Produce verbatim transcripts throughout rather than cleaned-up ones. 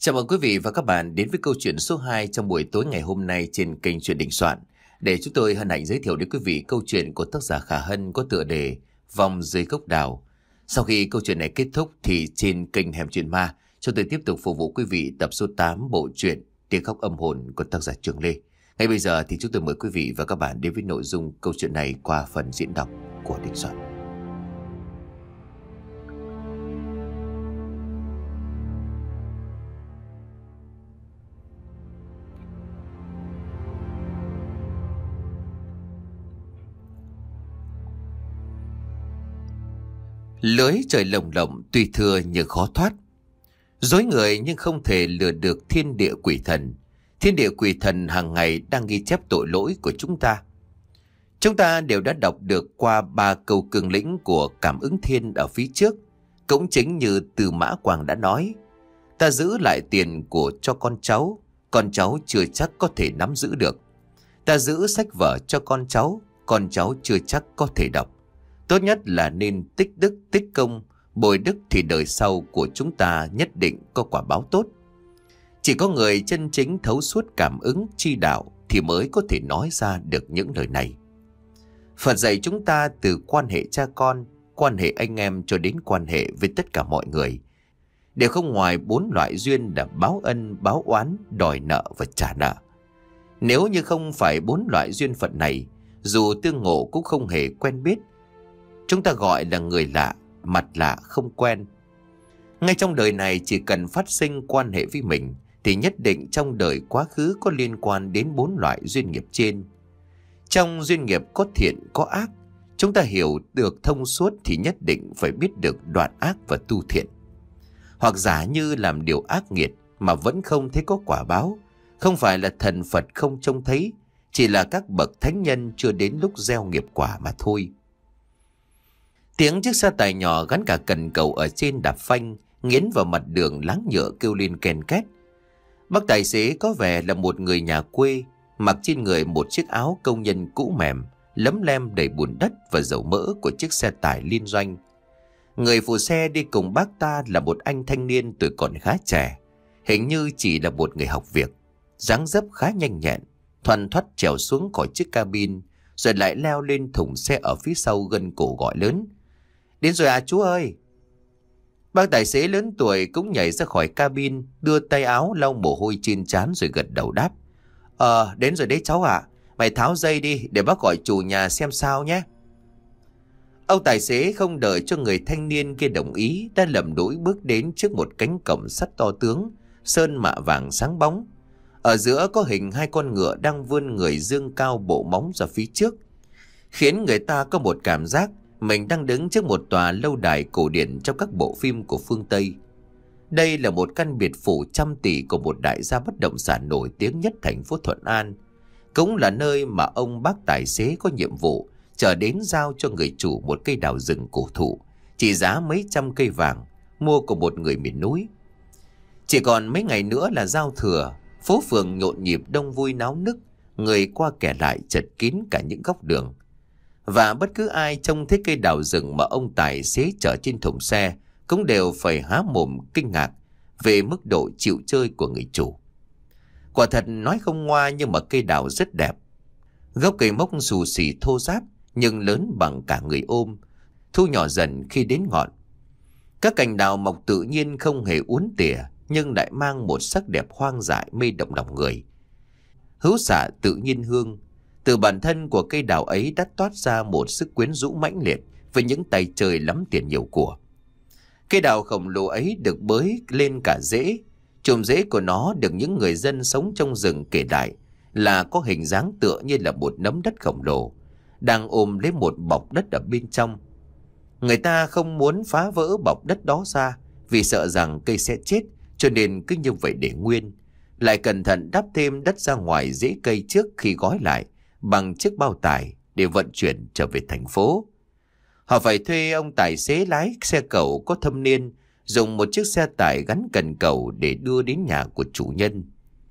Chào mừng quý vị và các bạn đến với câu chuyện số hai trong buổi tối ngày hôm nay trên kênh Chuyện Đình Soạn. Để chúng tôi hân hạnh giới thiệu đến quý vị câu chuyện của tác giả Khả Hân có tựa đề Vòng dưới gốc đào. Sau khi câu chuyện này kết thúc thì trên kênh Hẻm Chuyện Ma, chúng tôi tiếp tục phục vụ quý vị tập số tám bộ truyện Tiếng Khóc Âm Hồn của tác giả Trường Lê. Ngay bây giờ thì chúng tôi mời quý vị và các bạn đến với nội dung câu chuyện này qua phần diễn đọc của Đình Soạn. Lưới trời lồng lộng tuy thưa nhưng khó thoát. Dối người nhưng không thể lừa được thiên địa quỷ thần. Thiên địa quỷ thần hàng ngày đang ghi chép tội lỗi của chúng ta. Chúng ta đều đã đọc được qua ba câu cương lĩnh của Cảm Ứng Thiên ở phía trước. Cũng chính như Từ Mã Quang đã nói, ta giữ lại tiền của cho con cháu, con cháu chưa chắc có thể nắm giữ được. Ta giữ sách vở cho con cháu, con cháu chưa chắc có thể đọc. Tốt nhất là nên tích đức tích công, bồi đức thì đời sau của chúng ta nhất định có quả báo tốt. Chỉ có người chân chính thấu suốt cảm ứng chi đạo thì mới có thể nói ra được những lời này. Phật dạy chúng ta từ quan hệ cha con, quan hệ anh em cho đến quan hệ với tất cả mọi người, đều không ngoài bốn loại duyên là báo ân, báo oán, đòi nợ và trả nợ. Nếu như không phải bốn loại duyên phận này, dù tương ngộ cũng không hề quen biết, chúng ta gọi là người lạ, mặt lạ không quen. Ngay trong đời này chỉ cần phát sinh quan hệ với mình thì nhất định trong đời quá khứ có liên quan đến bốn loại duyên nghiệp trên. Trong duyên nghiệp có thiện có ác, chúng ta hiểu được thông suốt thì nhất định phải biết được đoạn ác và tu thiện. Hoặc giả như làm điều ác nghiệt mà vẫn không thấy có quả báo, không phải là thần Phật không trông thấy, chỉ là các bậc thánh nhân chưa đến lúc gieo nghiệp quả mà thôi. Tiếng chiếc xe tải nhỏ gắn cả cần cầu ở trên đạp phanh, nghiến vào mặt đường láng nhựa kêu lên ken két. Bác tài xế có vẻ là một người nhà quê, mặc trên người một chiếc áo công nhân cũ mềm, lấm lem đầy bùn đất và dầu mỡ của chiếc xe tải liên doanh. Người phụ xe đi cùng bác ta là một anh thanh niên tuổi còn khá trẻ, hình như chỉ là một người học việc, dáng dấp khá nhanh nhẹn, thoăn thoắt trèo xuống khỏi chiếc cabin, rồi lại leo lên thùng xe ở phía sau gân cổ gọi lớn: "Đến rồi à chú ơi!" Bác tài xế lớn tuổi cũng nhảy ra khỏi cabin, đưa tay áo lau mồ hôi trên trán rồi gật đầu đáp: Ờ, đến rồi đấy cháu ạ. Mày tháo dây đi để bác gọi chủ nhà xem sao nhé." Ông tài xế không đợi cho người thanh niên kia đồng ý, đã lầm lũi bước đến trước một cánh cổng sắt to tướng, sơn mạ vàng sáng bóng. Ở giữa có hình hai con ngựa đang vươn người dương cao bộ móng ra phía trước, khiến người ta có một cảm giác mình đang đứng trước một tòa lâu đài cổ điển trong các bộ phim của phương Tây. Đây là một căn biệt phủ trăm tỷ của một đại gia bất động sản nổi tiếng nhất thành phố Thuận An, cũng là nơi mà ông bác tài xế có nhiệm vụ trở đến giao cho người chủ một cây đào rừng cổ thụ trị giá mấy trăm cây vàng, mua của một người miền núi. Chỉ còn mấy ngày nữa là giao thừa, phố phường nhộn nhịp đông vui náo nức, người qua kẻ lại chật kín cả những góc đường. Và bất cứ ai trông thấy cây đào rừng mà ông tài xế chở trên thùng xe cũng đều phải há mồm kinh ngạc về mức độ chịu chơi của người chủ. Quả thật nói không ngoa, nhưng mà cây đào rất đẹp. Gốc cây mốc xù xì thô ráp nhưng lớn bằng cả người ôm, thu nhỏ dần khi đến ngọn. Các cành đào mọc tự nhiên không hề uốn tỉa, nhưng lại mang một sắc đẹp hoang dại mê động lòng người. Hữu xạ tự nhiên hương, từ bản thân của cây đào ấy đã toát ra một sức quyến rũ mãnh liệt với những tay chơi lắm tiền nhiều của. Cây đào khổng lồ ấy được bới lên cả rễ. Chùm rễ của nó được những người dân sống trong rừng kể lại là có hình dáng tựa như là một nắm đất khổng lồ đang ôm lấy một bọc đất ở bên trong. Người ta không muốn phá vỡ bọc đất đó ra vì sợ rằng cây sẽ chết, cho nên cứ như vậy để nguyên, lại cẩn thận đắp thêm đất ra ngoài rễ cây trước khi gói lại bằng chiếc bao tải để vận chuyển trở về thành phố. Họ phải thuê ông tài xế lái xe cẩu có thâm niên, dùng một chiếc xe tải gắn cần cẩu để đưa đến nhà của chủ nhân.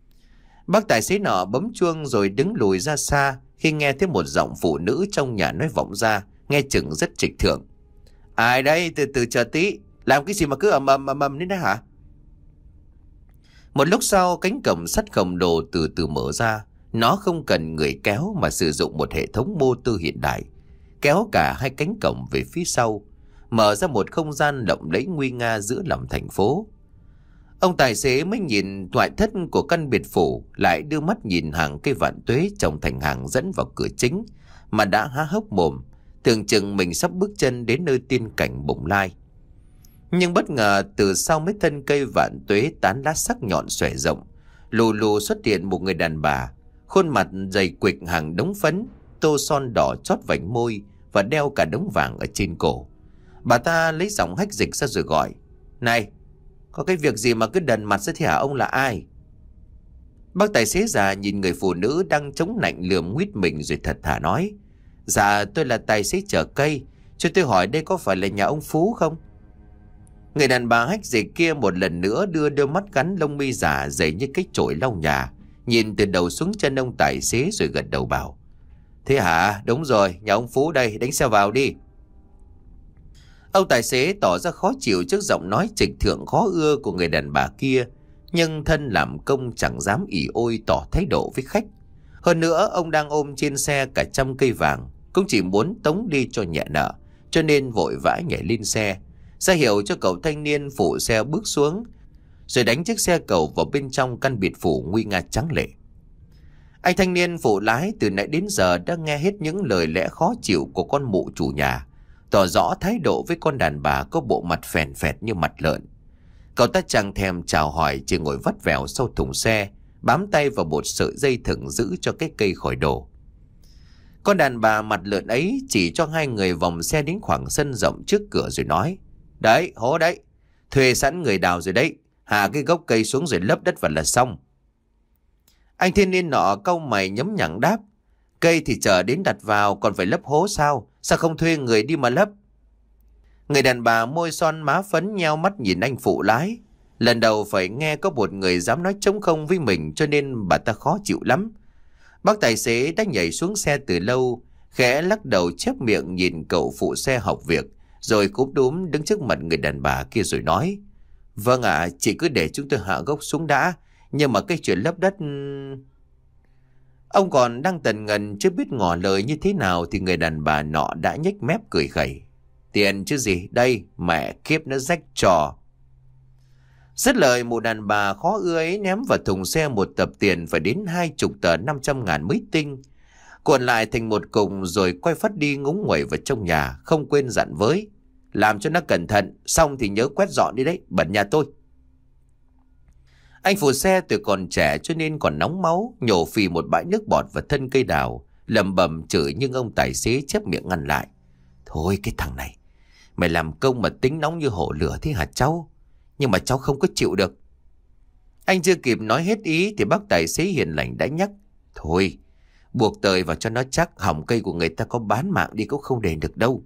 Bác tài xế nọ bấm chuông rồi đứng lùi ra xa khi nghe thấy một giọng phụ nữ trong nhà nói vọng ra, nghe chừng rất trịch thượng: "Ai đây, từ từ chờ tí, làm cái gì mà cứ ầm ầm ầm ầm đến đấy hả?" Một lúc sau, cánh cổng sắt khổng lồ từ từ mở ra. Nó không cần người kéo mà sử dụng một hệ thống mô tô hiện đại, kéo cả hai cánh cổng về phía sau, mở ra một không gian lộng lẫy nguy nga giữa lòng thành phố. Ông tài xế mới nhìn ngoại thất của căn biệt phủ, lại đưa mắt nhìn hàng cây vạn tuế trồng thành hàng dẫn vào cửa chính, mà đã há hốc mồm, tưởng chừng mình sắp bước chân đến nơi tiên cảnh bồng lai. Nhưng bất ngờ từ sau mấy thân cây vạn tuế tán lá sắc nhọn xòe rộng, lù lù xuất hiện một người đàn bà, khuôn mặt dày quịch hàng đống phấn, tô son đỏ chót vành môi và đeo cả đống vàng ở trên cổ. Bà ta lấy giọng hách dịch ra rồi gọi: "Này, có cái việc gì mà cứ đần mặt ra thế hả? Ông là ai?" Bác tài xế già nhìn người phụ nữ đang chống nạnh lườm nguyết mình rồi thật thà nói: "Dạ, tôi là tài xế chở cây, cho tôi hỏi đây có phải là nhà ông Phú không?" Người đàn bà hách dịch kia một lần nữa đưa đôi mắt gắn lông mi giả dày như cái chổi lau nhà, nhìn từ đầu xuống chân ông tài xế rồi gật đầu bảo: "Thế hả? Đúng rồi, nhà ông Phú đây, đánh xe vào đi." Ông tài xế tỏ ra khó chịu trước giọng nói trịch thượng khó ưa của người đàn bà kia, nhưng thân làm công chẳng dám ỉ ôi tỏ thái độ với khách. Hơn nữa, ông đang ôm trên xe cả trăm cây vàng, cũng chỉ muốn tống đi cho nhẹ nợ, cho nên vội vã nhảy lên xe, ra hiệu cho cậu thanh niên phụ xe bước xuống, rồi đánh chiếc xe cầu vào bên trong căn biệt phủ nguy nga tráng lệ. Anh thanh niên phụ lái từ nãy đến giờ đã nghe hết những lời lẽ khó chịu của con mụ chủ nhà, tỏ rõ thái độ với con đàn bà có bộ mặt phèn phẹt như mặt lợn. Cậu ta chẳng thèm chào hỏi, chỉ ngồi vắt vẻo sau thùng xe, bám tay vào một sợi dây thừng giữ cho cái cây khỏi đổ. Con đàn bà mặt lợn ấy chỉ cho hai người vòng xe đến khoảng sân rộng trước cửa rồi nói: "Đấy, hố đấy, thuê sẵn người đào rồi đấy, hạ cái gốc cây xuống rồi lấp đất vào là xong." Anh thiên niên nọ cau mày nhấm nhẳng đáp: "Cây thì chờ đến đặt vào, còn phải lấp hố sao? Sao không thuê người đi mà lấp?" Người đàn bà môi son má phấn nheo mắt nhìn anh phụ lái. Lần đầu phải nghe có một người dám nói trống không với mình, cho nên bà ta khó chịu lắm. Bác tài xế đã nhảy xuống xe từ lâu, khẽ lắc đầu chép miệng nhìn cậu phụ xe học việc, rồi cúm đúm đứng trước mặt người đàn bà kia rồi nói: "Vâng ạ, à, chị cứ để chúng tôi hạ gốc xuống đã, nhưng mà cái chuyện lấp đất..." Ông còn đang tần ngần chưa biết ngỏ lời như thế nào thì người đàn bà nọ đã nhếch mép cười khẩy: "Tiền chứ gì, đây, mẹ kiếp nó rách trò." Dứt lời, một đàn bà khó ưa ấy ném vào thùng xe một tập tiền phải đến hai chục tờ năm trăm ngàn mới tinh, cuộn lại thành một cục rồi quay phát đi ngúng nguẩy vào trong nhà, không quên dặn với: "Làm cho nó cẩn thận, xong thì nhớ quét dọn đi đấy, bẩn nhà tôi." Anh phụ xe tuổi còn trẻ cho nên còn nóng máu, nhổ phì một bãi nước bọt vào thân cây đào, lẩm bẩm chửi, nhưng ông tài xế chép miệng ngăn lại: "Thôi cái thằng này, mày làm công mà tính nóng như hổ lửa thế hả cháu? Nhưng mà cháu không có chịu được." Anh chưa kịp nói hết ý thì bác tài xế hiền lành đã nhắc: "Thôi, buộc tời vào cho nó chắc, hỏng cây của người ta có bán mạng đi cũng không đền được đâu."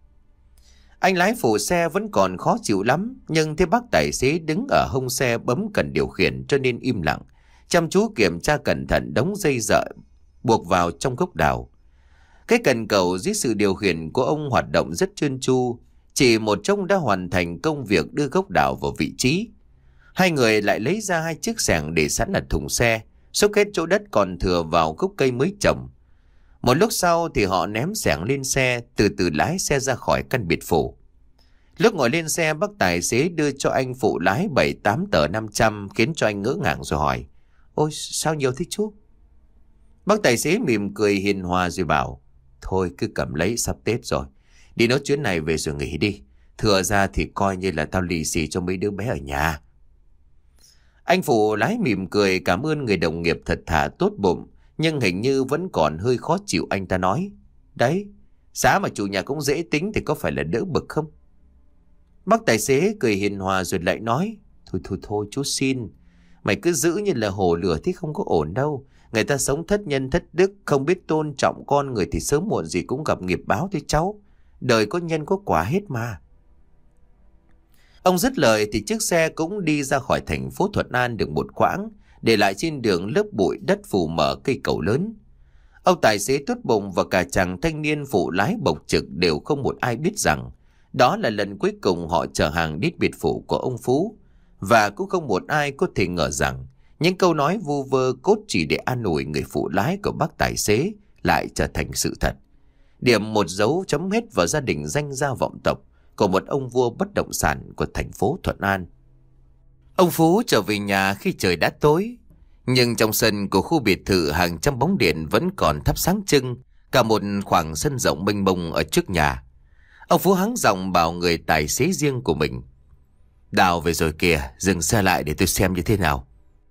Anh lái phụ xe vẫn còn khó chịu lắm, nhưng thấy bác tài xế đứng ở hông xe bấm cần điều khiển cho nên im lặng, chăm chú kiểm tra cẩn thận đống dây dợ buộc vào trong gốc đào. Cái cần cầu dưới sự điều khiển của ông hoạt động rất trơn tru, chỉ một trông đã hoàn thành công việc đưa gốc đào vào vị trí. Hai người lại lấy ra hai chiếc xẻng để sẵn ở thùng xe, xúc hết chỗ đất còn thừa vào gốc cây mới trồng. Một lúc sau thì họ ném xẻng lên xe, từ từ lái xe ra khỏi căn biệt phủ. Lúc ngồi lên xe, bác tài xế đưa cho anh phụ lái bảy tám tờ năm trăm, khiến cho anh ngỡ ngàng rồi hỏi: "Ôi, sao nhiều thế chú?" Bác tài xế mỉm cười hiền hòa rồi bảo: "Thôi cứ cầm lấy, sắp Tết rồi, đi nốt chuyến này về rồi nghỉ đi. Thừa ra thì coi như là tao lì xì cho mấy đứa bé ở nhà." Anh phụ lái mỉm cười cảm ơn người đồng nghiệp thật thà tốt bụng, nhưng hình như vẫn còn hơi khó chịu. Anh ta nói: "Đấy, giá mà chủ nhà cũng dễ tính thì có phải là đỡ bực không?" Bác tài xế cười hiền hòa rồi lại nói: Thôi thôi thôi chú xin, mày cứ giữ như là hồ lửa thì không có ổn đâu. Người ta sống thất nhân thất đức, không biết tôn trọng con người thì sớm muộn gì cũng gặp nghiệp báo thôi cháu. Đời có nhân có quả hết mà." Ông dứt lời thì chiếc xe cũng đi ra khỏi thành phố Thuận An được một quãng, để lại trên đường lớp bụi đất phủ mở cây cầu lớn. Ông tài xế tốt bụng và cả chàng thanh niên phụ lái bộc trực đều không một ai biết rằng đó là lần cuối cùng họ chở hàng đến biệt phủ của ông Phú, Và cũng không một ai có thể ngờ rằng những câu nói vu vơ cốt chỉ để an ủi người phụ lái của bác tài xế lại trở thành sự thật. Điểm một dấu chấm hết vào gia đình danh gia vọng tộc của một ông vua bất động sản của thành phố Thuận An. Ông Phú trở về nhà khi trời đã tối, nhưng trong sân của khu biệt thự hàng trăm bóng điện vẫn còn thắp sáng trưng, cả một khoảng sân rộng mênh mông ở trước nhà. Ông Phú hắng giọng bảo người tài xế riêng của mình: "Đào về rồi kìa, dừng xe lại để tôi xem như thế nào."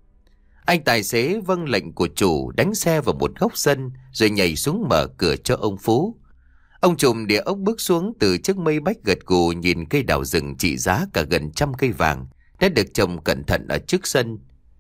Anh tài xế vâng lệnh của chủ, đánh xe vào một góc sân rồi nhảy xuống mở cửa cho ông Phú. Ông trùm địa ốc bước xuống từ chiếc mây bách gật gù nhìn cây đào rừng trị giá cả gần trăm cây vàng đã được trồng cẩn thận ở trước sân.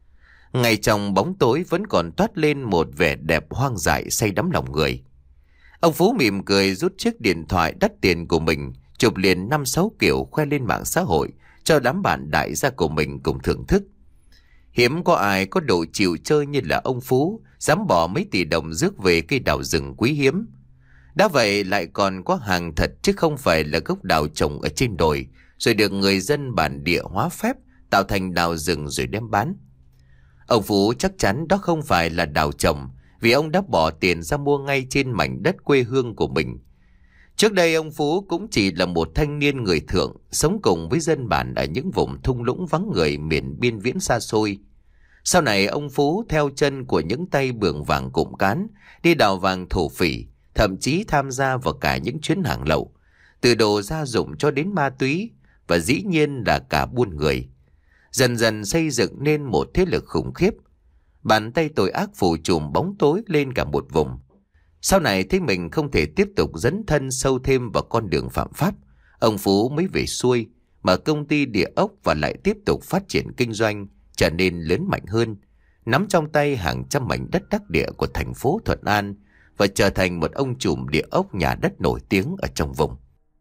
Ngay trong bóng tối vẫn còn toát lên một vẻ đẹp hoang dại say đắm lòng người. Ông Phú mỉm cười rút chiếc điện thoại đắt tiền của mình, chụp liền năm sáu kiểu khoe lên mạng xã hội cho đám bạn đại gia của mình cùng thưởng thức. Hiếm có ai có độ chịu chơi như là ông Phú, dám bỏ mấy tỷ đồng rước về cây đào rừng quý hiếm. Đã vậy lại còn có hàng thật chứ không phải là gốc đào trồng ở trên đồi, rồi được người dân bản địa hóa phép tạo thành đào rừng rồi đem bán. Ông Phú chắc chắn đó không phải là đào trồng, vì ông đã bỏ tiền ra mua ngay trên mảnh đất quê hương của mình. Trước đây ông Phú cũng chỉ là một thanh niên người thượng, sống cùng với dân bản ở những vùng thung lũng vắng người miền biên viễn xa xôi. Sau này ông Phú theo chân của những tay bường vàng cụm cán, đi đào vàng thổ phỉ, thậm chí tham gia vào cả những chuyến hàng lậu, từ đồ gia dụng cho đến ma túy, và dĩ nhiên là cả buôn người. Dần dần xây dựng nên một thế lực khủng khiếp. Bàn tay tội ác phủ trùm bóng tối lên cả một vùng. Sau này thấy mình không thể tiếp tục dấn thân sâu thêm vào con đường phạm pháp, ông Phú mới về xuôi, mở công ty địa ốc và lại tiếp tục phát triển kinh doanh, trở nên lớn mạnh hơn, nắm trong tay hàng trăm mảnh đất đắc địa của thành phố Thuận An và trở thành một ông trùm địa ốc nhà đất nổi tiếng ở trong vùng.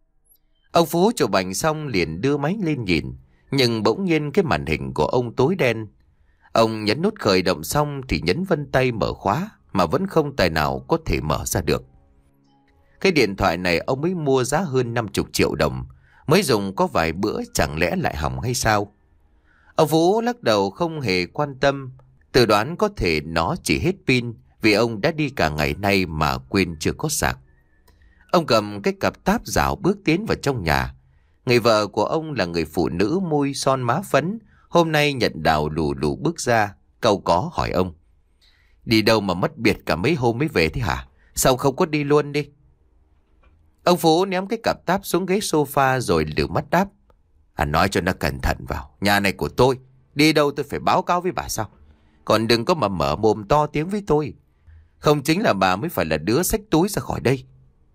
Ông Phú chụp ảnh xong liền đưa máy lên nhìn, nhưng bỗng nhiên cái màn hình của ông tối đen. Ông nhấn nút khởi động xong thì nhấn vân tay mở khóa mà vẫn không tài nào có thể mở ra được. Cái điện thoại này ông mới mua giá hơn năm mươi triệu đồng, mới dùng có vài bữa chẳng lẽ lại hỏng hay sao? Ông Phú lắc đầu không hề quan tâm, tự đoán có thể nó chỉ hết pin vì ông đã đi cả ngày nay mà quên chưa có sạc. Ông cầm cái cặp táp rảo bước tiến vào trong nhà. Người vợ của ông là người phụ nữ môi son má phấn, hôm nay nhận đào lù lù bước ra, cau có hỏi ông: "Đi đâu mà mất biệt cả mấy hôm mới về thế hả? Sao không có đi luôn đi?" Ông Phú ném cái cặp táp xuống ghế sofa rồi lườm mắt đáp: "À, nói cho nó cẩn thận vào, nhà này của tôi, đi đâu tôi phải báo cáo với bà sao? Còn đừng có mà mở mồm to tiếng với tôi, không chính là bà mới phải là đứa xách túi ra khỏi đây."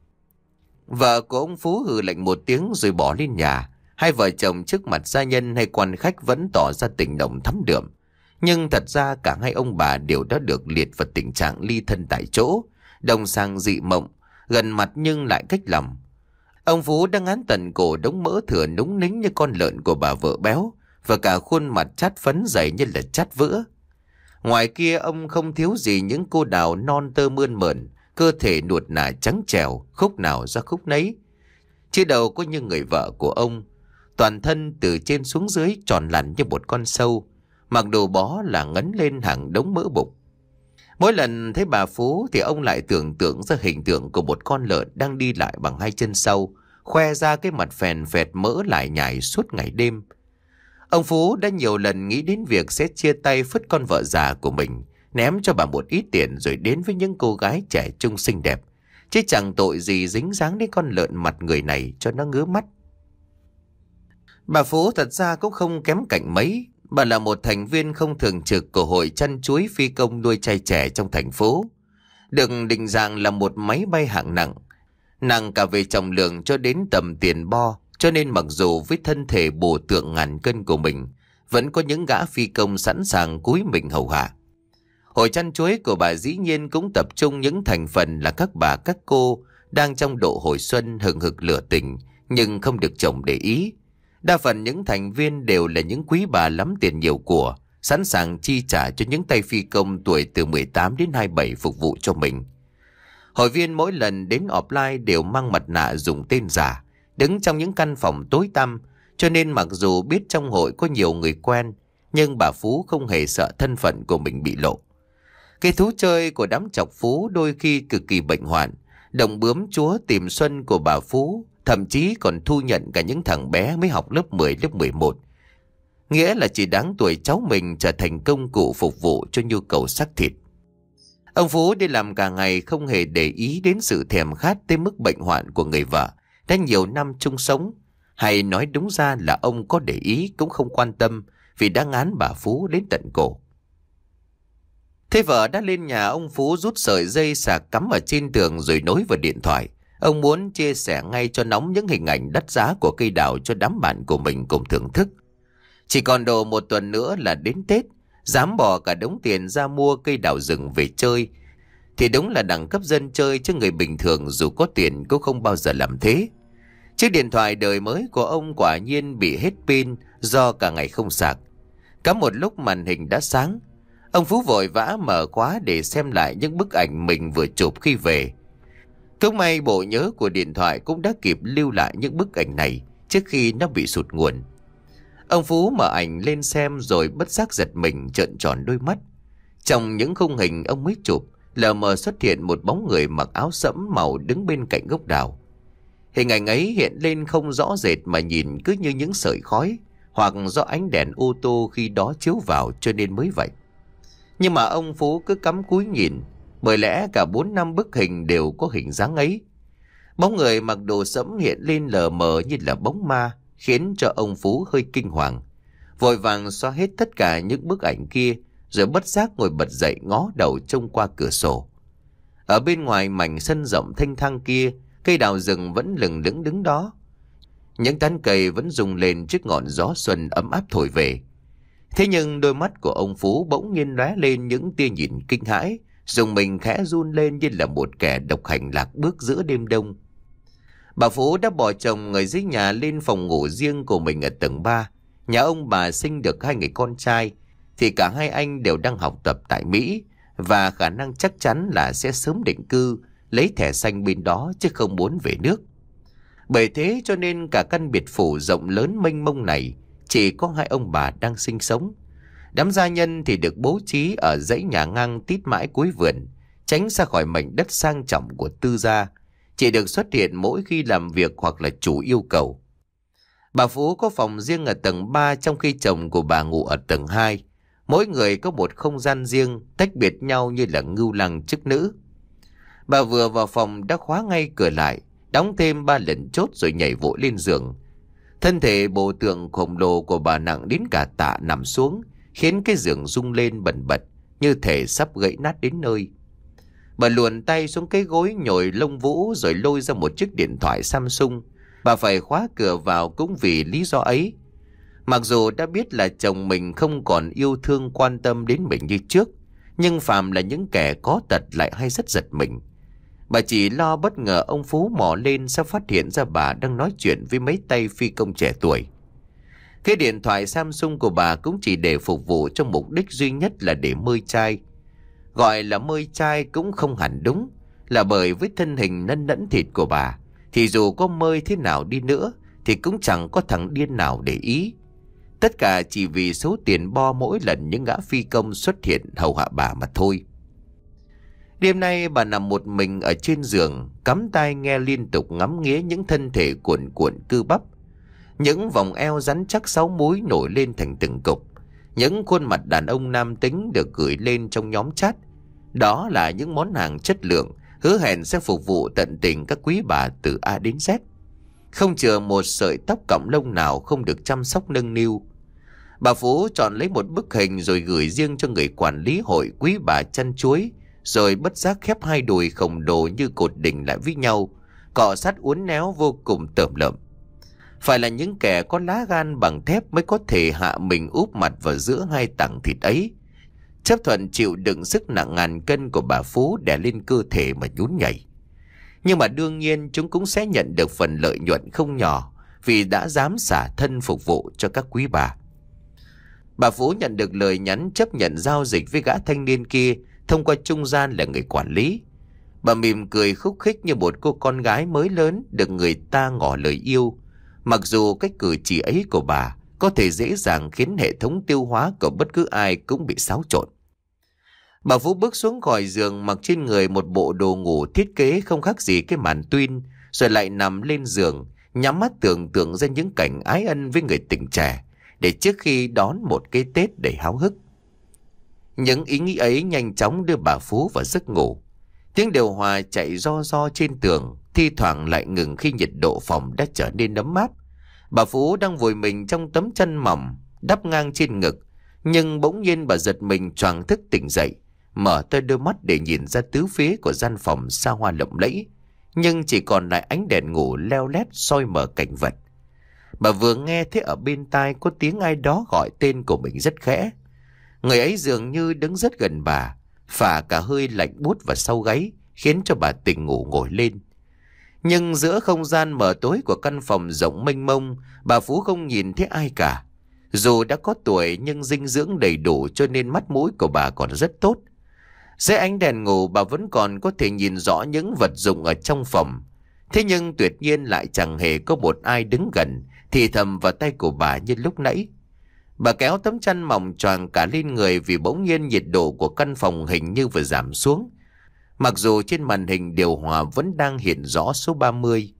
Vợ của ông Phú hừ lạnh một tiếng rồi bỏ lên nhà. Hai vợ chồng trước mặt gia nhân hay quan khách vẫn tỏ ra tình nồng thắm đượm, nhưng thật ra cả hai ông bà đều đã được liệt vào tình trạng ly thân tại chỗ, đồng sang dị mộng, gần mặt nhưng lại cách lòng. Ông Phú đang án tận cổ đống mỡ thừa núng nính như con lợn của bà vợ béo, và cả khuôn mặt chát phấn dày như là chát vữa. Ngoài kia ông không thiếu gì những cô đào non tơ mơn mởn, cơ thể nuột nà trắng trẻo, khúc nào ra khúc nấy. Chứ đầu có như người vợ của ông, toàn thân từ trên xuống dưới tròn lẳn như một con sâu, mặc đồ bó là ngấn lên hàng đống mỡ bụng. Mỗi lần thấy bà Phú thì ông lại tưởng tượng ra hình tượng của một con lợn đang đi lại bằng hai chân sau, khoe ra cái mặt phèn phẹt mỡ lại nhảy suốt ngày đêm. Ông Phú đã nhiều lần nghĩ đến việc sẽ chia tay phứt con vợ già của mình, ném cho bà một ít tiền rồi đến với những cô gái trẻ trung xinh đẹp, chứ chẳng tội gì dính dáng đến con lợn mặt người này cho nó ngứa mắt. Bà Phú thật ra cũng không kém cạnh mấy. Bà là một thành viên không thường trực của hội chăn chuối phi công nuôi trai trẻ trong thành phố, được định dạng là một máy bay hạng nặng, nặng cả về trọng lượng cho đến tầm tiền bo. Cho nên mặc dù với thân thể bổ tượng ngàn cân của mình, vẫn có những gã phi công sẵn sàng cúi mình hầu hạ. Hội chăn chuối của bà dĩ nhiên cũng tập trung những thành phần là các bà các cô đang trong độ hồi xuân hừng hực lửa tình, nhưng không được chồng để ý. Đa phần những thành viên đều là những quý bà lắm tiền nhiều của, sẵn sàng chi trả cho những tay phi công tuổi từ mười tám đến hai mươi bảy phục vụ cho mình. Hội viên mỗi lần đến offline đều mang mặt nạ dùng tên giả, đứng trong những căn phòng tối tăm, Cho nên mặc dù biết trong hội có nhiều người quen, nhưng bà Phú không hề sợ thân phận của mình bị lộ. Cái thú chơi của đám chọc Phú đôi khi cực kỳ bệnh hoạn. Đồng bướm chúa tìm xuân của bà Phú thậm chí còn thu nhận cả những thằng bé mới học lớp mười, lớp mười một. Nghĩa là chỉ đáng tuổi cháu mình trở thành công cụ phục vụ cho nhu cầu xác thịt. Ông Phú đi làm cả ngày không hề để ý đến sự thèm khát tới mức bệnh hoạn của người vợ đã nhiều năm chung sống. Hay nói đúng ra là ông có để ý cũng không quan tâm, vì đã ngán bà Phú đến tận cổ. Thế vợ đã lên nhà ông Phú rút sợi dây sạc cắm ở trên tường rồi nối vào điện thoại. Ông muốn chia sẻ ngay cho nóng những hình ảnh đắt giá của cây đào cho đám bạn của mình cùng thưởng thức. Chỉ còn độ một tuần nữa là đến Tết, dám bỏ cả đống tiền ra mua cây đào rừng về chơi thì đúng là đẳng cấp dân chơi, chứ người bình thường dù có tiền cũng không bao giờ làm thế. Chiếc điện thoại đời mới của ông quả nhiên bị hết pin do cả ngày không sạc. Cả một lúc màn hình đã sáng, ông Phú vội vã mở khóa để xem lại những bức ảnh mình vừa chụp khi về. Cũng may bộ nhớ của điện thoại cũng đã kịp lưu lại những bức ảnh này trước khi nó bị sụt nguồn. Ông Phú mở ảnh lên xem rồi bất giác giật mình trợn tròn đôi mắt. Trong những khung hình ông mới chụp, lờ mờ xuất hiện một bóng người mặc áo sẫm màu đứng bên cạnh gốc đào. Hình ảnh ấy hiện lên không rõ rệt mà nhìn cứ như những sợi khói, hoặc do ánh đèn ô tô khi đó chiếu vào cho nên mới vậy. Nhưng mà ông Phú cứ cắm cúi nhìn, bởi lẽ cả bốn năm bức hình đều có hình dáng ấy. Bóng người mặc đồ sẫm hiện lên lờ mờ như là bóng ma, khiến cho ông Phú hơi kinh hoàng. Vội vàng xóa hết tất cả những bức ảnh kia, rồi bất giác ngồi bật dậy ngó đầu trông qua cửa sổ. Ở bên ngoài mảnh sân rộng thênh thang kia, cây đào rừng vẫn lừng lững đứng đó. Những tán cây vẫn rung lên trước ngọn gió xuân ấm áp thổi về. Thế nhưng đôi mắt của ông Phú bỗng nhiên lóe lên những tia nhìn kinh hãi, dùng mình khẽ run lên như là một kẻ độc hành lạc bước giữa đêm đông. Bà Phú đã bỏ chồng người dưới nhà lên phòng ngủ riêng của mình ở tầng ba. Nhà ông bà sinh được hai người con trai, thì cả hai anh đều đang học tập tại Mỹ, và khả năng chắc chắn là sẽ sớm định cư, lấy thẻ xanh bên đó chứ không muốn về nước. Bởi thế cho nên cả căn biệt phủ rộng lớn mênh mông này chỉ có hai ông bà đang sinh sống. Đám gia nhân thì được bố trí ở dãy nhà ngang tít mãi cuối vườn, tránh xa khỏi mảnh đất sang trọng của tư gia, chỉ được xuất hiện mỗi khi làm việc hoặc là chủ yêu cầu. Bà Phú có phòng riêng ở tầng ba, trong khi chồng của bà ngủ ở tầng hai. Mỗi người có một không gian riêng, tách biệt nhau như là ngưu lang chức nữ. Bà vừa vào phòng đã khóa ngay cửa lại, đóng thêm ba lần chốt rồi nhảy vội lên giường. Thân thể bộ tượng khổng lồ của bà nặng đến cả tạ nằm xuống, khiến cái giường rung lên bần bật, như thể sắp gãy nát đến nơi. Bà luồn tay xuống cái gối nhồi lông vũ rồi lôi ra một chiếc điện thoại Samsung. Bà phải khóa cửa vào cũng vì lý do ấy. Mặc dù đã biết là chồng mình không còn yêu thương quan tâm đến mình như trước, nhưng phàm là những kẻ có tật lại hay rất giật mình. Bà chỉ lo bất ngờ ông Phú mò lên sẽ phát hiện ra bà đang nói chuyện với mấy tay phi công trẻ tuổi. Cái điện thoại Samsung của bà cũng chỉ để phục vụ cho mục đích duy nhất là để mơi trai. Gọi là mơi trai cũng không hẳn đúng, là bởi với thân hình nân nẫn thịt của bà, thì dù có mơi thế nào đi nữa thì cũng chẳng có thằng điên nào để ý. Tất cả chỉ vì số tiền bo mỗi lần những gã phi công xuất hiện hầu hạ bà mà thôi. Đêm nay bà nằm một mình ở trên giường, cắm tai nghe liên tục ngắm nghía những thân thể cuộn cuộn cơ bắp. Những vòng eo rắn chắc sáu múi nổi lên thành từng cục. Những khuôn mặt đàn ông nam tính được gửi lên trong nhóm chat. Đó là những món hàng chất lượng, hứa hẹn sẽ phục vụ tận tình các quý bà từ A đến Z. Không chừa một sợi tóc cọng lông nào không được chăm sóc nâng niu. Bà Phú chọn lấy một bức hình rồi gửi riêng cho người quản lý hội quý bà chăn chuối, rồi bất giác khép hai đùi khổng lồ như cột đỉnh lại với nhau, cọ sát uốn néo vô cùng tởm lợm. Phải là những kẻ có lá gan bằng thép mới có thể hạ mình úp mặt vào giữa hai tảng thịt ấy, chấp thuận chịu đựng sức nặng ngàn cân của bà Phú đè lên cơ thể mà nhún nhảy. Nhưng mà đương nhiên chúng cũng sẽ nhận được phần lợi nhuận không nhỏ, vì đã dám xả thân phục vụ cho các quý bà. Bà Phú nhận được lời nhắn chấp nhận giao dịch với gã thanh niên kia thông qua trung gian là người quản lý. Bà mỉm cười khúc khích như một cô con gái mới lớn được người ta ngỏ lời yêu, Mặc dù cách cử chỉ ấy của bà có thể dễ dàng khiến hệ thống tiêu hóa của bất cứ ai cũng bị xáo trộn. Bà Phú bước xuống khỏi giường, mặc trên người một bộ đồ ngủ thiết kế không khác gì cái màn tuyên, rồi lại nằm lên giường, nhắm mắt tưởng tượng ra những cảnh ái ân với người tình trẻ, để trước khi đón một cái Tết đầy háo hức. Những ý nghĩ ấy nhanh chóng đưa bà Phú vào giấc ngủ. Tiếng điều hòa chạy ro ro trên tường, thi thoảng lại ngừng khi nhiệt độ phòng đã trở nên ấm áp. Bà Phú đang vùi mình trong tấm chăn mỏng đắp ngang trên ngực, nhưng bỗng nhiên bà giật mình choàng thức tỉnh dậy, mở to đôi mắt để nhìn ra tứ phía của gian phòng xa hoa lộng lẫy, nhưng chỉ còn lại ánh đèn ngủ leo lét soi mở cảnh vật. Bà vừa nghe thấy ở bên tai có tiếng ai đó gọi tên của mình rất khẽ. Người ấy dường như đứng rất gần bà, phả cả hơi lạnh buốt vào sau gáy, khiến cho bà tỉnh ngủ ngồi lên. Nhưng giữa không gian mờ tối của căn phòng rộng mênh mông, bà Phú không nhìn thấy ai cả. Dù đã có tuổi nhưng dinh dưỡng đầy đủ cho nên mắt mũi của bà còn rất tốt. Dưới ánh đèn ngủ, bà vẫn còn có thể nhìn rõ những vật dụng ở trong phòng. Thế nhưng tuyệt nhiên lại chẳng hề có một ai đứng gần thì thầm vào tay của bà như lúc nãy. Bà kéo tấm chăn mỏng choàng cả lên người vì bỗng nhiên nhiệt độ của căn phòng hình như vừa giảm xuống. Mặc dù trên màn hình điều hòa vẫn đang hiện rõ số ba mươi.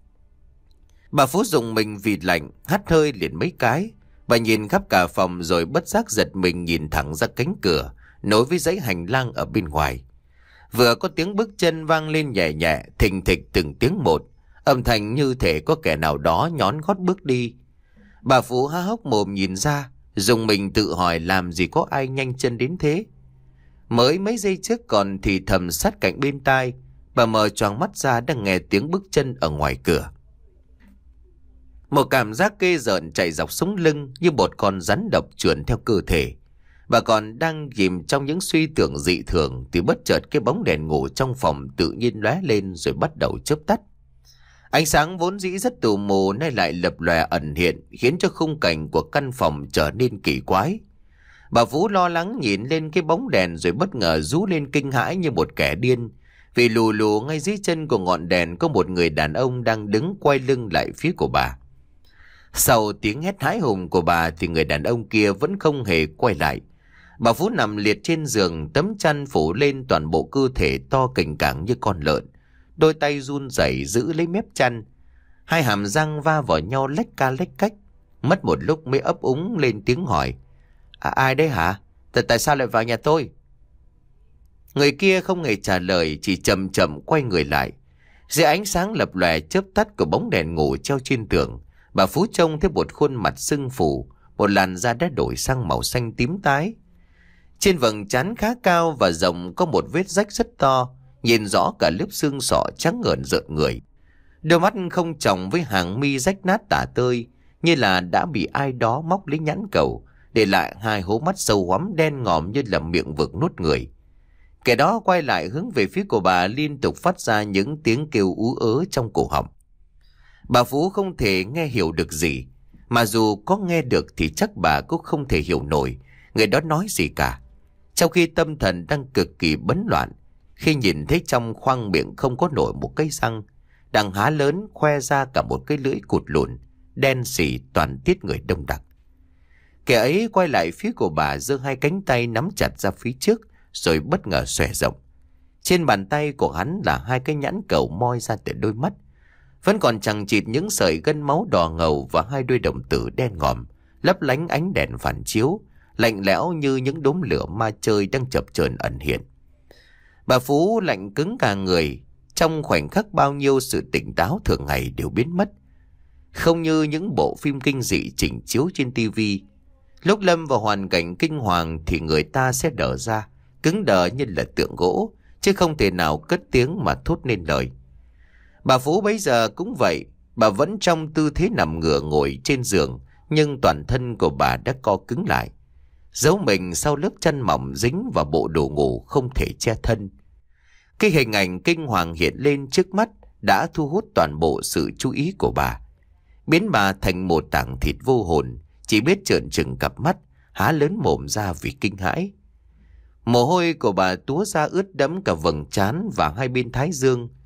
Bà Phú dùng mình vì lạnh, hắt hơi liền mấy cái. Bà nhìn khắp cả phòng rồi bất giác giật mình nhìn thẳng ra cánh cửa nối với dãy hành lang ở bên ngoài. Vừa có tiếng bước chân vang lên nhẹ nhẹ, thình thịch từng tiếng một, âm thanh như thể có kẻ nào đó nhón gót bước đi. Bà Phú há hốc mồm nhìn ra, dùng mình tự hỏi làm gì có ai nhanh chân đến thế. Mới mấy giây trước còn thì thầm sát cạnh bên tai, bà mở choàng mắt ra đang nghe tiếng bước chân ở ngoài cửa. Một cảm giác ghê rợn chạy dọc sống lưng như một con rắn độc trườn theo cơ thể. Bà còn đang chìm trong những suy tưởng dị thường thì bất chợt cái bóng đèn ngủ trong phòng tự nhiên lóe lên rồi bắt đầu chớp tắt. Ánh sáng vốn dĩ rất tù mù nay lại lập lòe ẩn hiện, khiến cho khung cảnh của căn phòng trở nên kỳ quái. Bà Phú lo lắng nhìn lên cái bóng đèn rồi bất ngờ rú lên kinh hãi như một kẻ điên, vì lù lù ngay dưới chân của ngọn đèn có một người đàn ông đang đứng quay lưng lại phía của bà. Sau tiếng hét hãi hùng của bà thì người đàn ông kia vẫn không hề quay lại. Bà Phú nằm liệt trên giường, tấm chăn phủ lên toàn bộ cơ thể to cành cảng như con lợn, đôi tay run rẩy giữ lấy mép chăn, hai hàm răng va vào nhau lách ca lách cách. Mất một lúc mới ấp úng lên tiếng hỏi: À, ai đấy hả? Tại tại sao lại vào nhà tôi? Người kia không hề trả lời, chỉ chậm chậm quay người lại. Dưới ánh sáng lập lòe chớp tắt của bóng đèn ngủ treo trên tường, bà Phú trông thấy một khuôn mặt sưng phù, một làn da đã đổi sang màu xanh tím tái. Trên vầng trán khá cao và rộng có một vết rách rất to, nhìn rõ cả lớp xương sọ trắng ngợn rợn người. Đôi mắt không tròng với hàng mi rách nát tả tơi, như là đã bị ai đó móc lấy nhãn cầu, để lại hai hố mắt sâu hoắm đen ngòm như là miệng vực nuốt người. Kẻ đó quay lại hướng về phía của bà, liên tục phát ra những tiếng kêu ú ớ trong cổ họng. Bà Phú không thể nghe hiểu được gì, mà dù có nghe được thì chắc bà cũng không thể hiểu nổi người đó nói gì cả. Trong khi tâm thần đang cực kỳ bấn loạn, khi nhìn thấy trong khoang miệng không có nổi một cây răng, đang há lớn khoe ra cả một cái lưỡi cụt lùn, đen sì toàn tiết người đông đặc. Kẻ ấy quay lại phía của bà, giơ hai cánh tay nắm chặt ra phía trước, rồi bất ngờ xòe rộng. Trên bàn tay của hắn là hai cái nhãn cầu moi ra từ đôi mắt, vẫn còn chằng chịt những sợi gân máu đỏ ngầu, và hai đuôi đồng tử đen ngòm lấp lánh ánh đèn phản chiếu, lạnh lẽo như những đốm lửa ma chơi đang chập chờn ẩn hiện. Bà Phú lạnh cứng cả người. Trong khoảnh khắc bao nhiêu sự tỉnh táo thường ngày đều biến mất. Không như những bộ phim kinh dị chỉnh chiếu trên tivi, lúc lâm vào hoàn cảnh kinh hoàng thì người ta sẽ đờ ra, cứng đờ như là tượng gỗ, chứ không thể nào cất tiếng mà thốt nên lời. Bà Phú bấy giờ cũng vậy. Bà vẫn trong tư thế nằm ngửa ngồi trên giường, nhưng toàn thân của bà đã co cứng lại, giấu mình sau lớp chăn mỏng dính vào bộ đồ ngủ không thể che thân. Cái hình ảnh kinh hoàng hiện lên trước mắt đã thu hút toàn bộ sự chú ý của bà, biến bà thành một tảng thịt vô hồn, chỉ biết trợn trừng cặp mắt, há lớn mồm ra vì kinh hãi. Mồ hôi của bà túa ra ướt đẫm cả vầng trán và hai bên thái dương.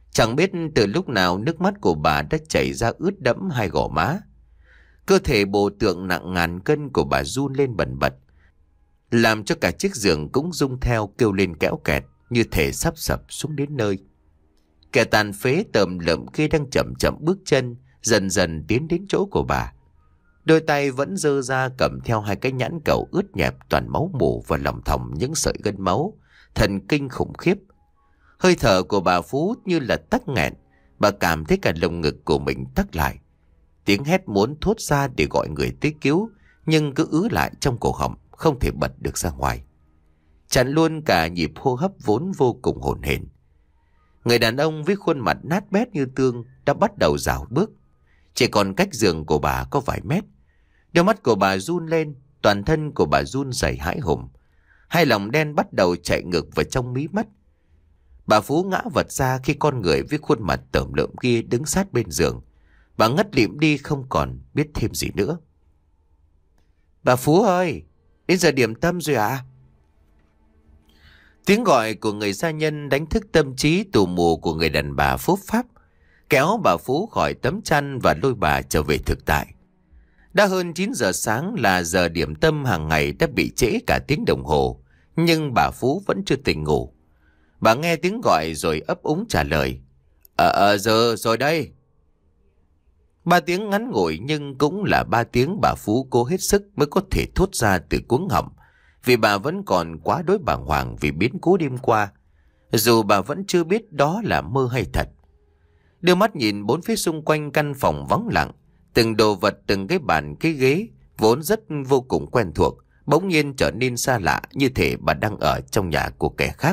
Chẳng biết từ lúc nào nước mắt của bà đã chảy ra ướt đẫm hai gò má. Cơ thể bồ tượng nặng ngàn cân của bà run lên bần bật, làm cho cả chiếc giường cũng rung theo, kêu lên kéo kẹt như thể sắp sập xuống đến nơi. Kẻ tàn phế tởm lợm kia đang chậm chậm bước chân dần dần tiến đến chỗ của bà. Đôi tay vẫn giơ ra cầm theo hai cái nhãn cầu ướt nhẹp toàn máu mủ và lòng thòng những sợi gân máu, thần kinh khủng khiếp. Hơi thở của bà Phú như là tắc nghẹn, bà cảm thấy cả lồng ngực của mình tắc lại. Tiếng hét muốn thốt ra để gọi người tới cứu, nhưng cứ ứ lại trong cổ họng, không thể bật được ra ngoài. Chặn luôn cả nhịp hô hấp vốn vô cùng hổn hển. Người đàn ông với khuôn mặt nát bét như tương đã bắt đầu rảo bước. Chỉ còn cách giường của bà có vài mét. Đôi mắt của bà run lên, toàn thân của bà run rẩy hãi hùng. Hai lòng đen bắt đầu chạy ngược vào trong mí mắt. Bà Phú ngã vật ra khi con người với khuôn mặt tởm lợm kia đứng sát bên giường. Bà ngất lịm đi không còn biết thêm gì nữa. Bà Phú ơi, đến giờ điểm tâm rồi à? Tiếng gọi của người gia nhân đánh thức tâm trí tù mù của người đàn bà phúc pháp, kéo bà Phú khỏi tấm chăn và lôi bà trở về thực tại. Đã hơn chín giờ sáng là giờ điểm tâm hàng ngày đã bị trễ cả tiếng đồng hồ, nhưng bà Phú vẫn chưa tỉnh ngủ. Bà nghe tiếng gọi rồi ấp úng trả lời. Ờ, ờ giờ rồi đây. Ba tiếng ngắn ngủi nhưng cũng là ba tiếng bà Phú cố hết sức mới có thể thốt ra từ cuống họng, vì bà vẫn còn quá đối bàng hoàng vì biến cố đêm qua, dù bà vẫn chưa biết đó là mơ hay thật. Đưa mắt nhìn bốn phía xung quanh căn phòng vắng lặng, từng đồ vật, từng cái bàn, cái ghế vốn rất vô cùng quen thuộc bỗng nhiên trở nên xa lạ, như thể bà đang ở trong nhà của kẻ khác.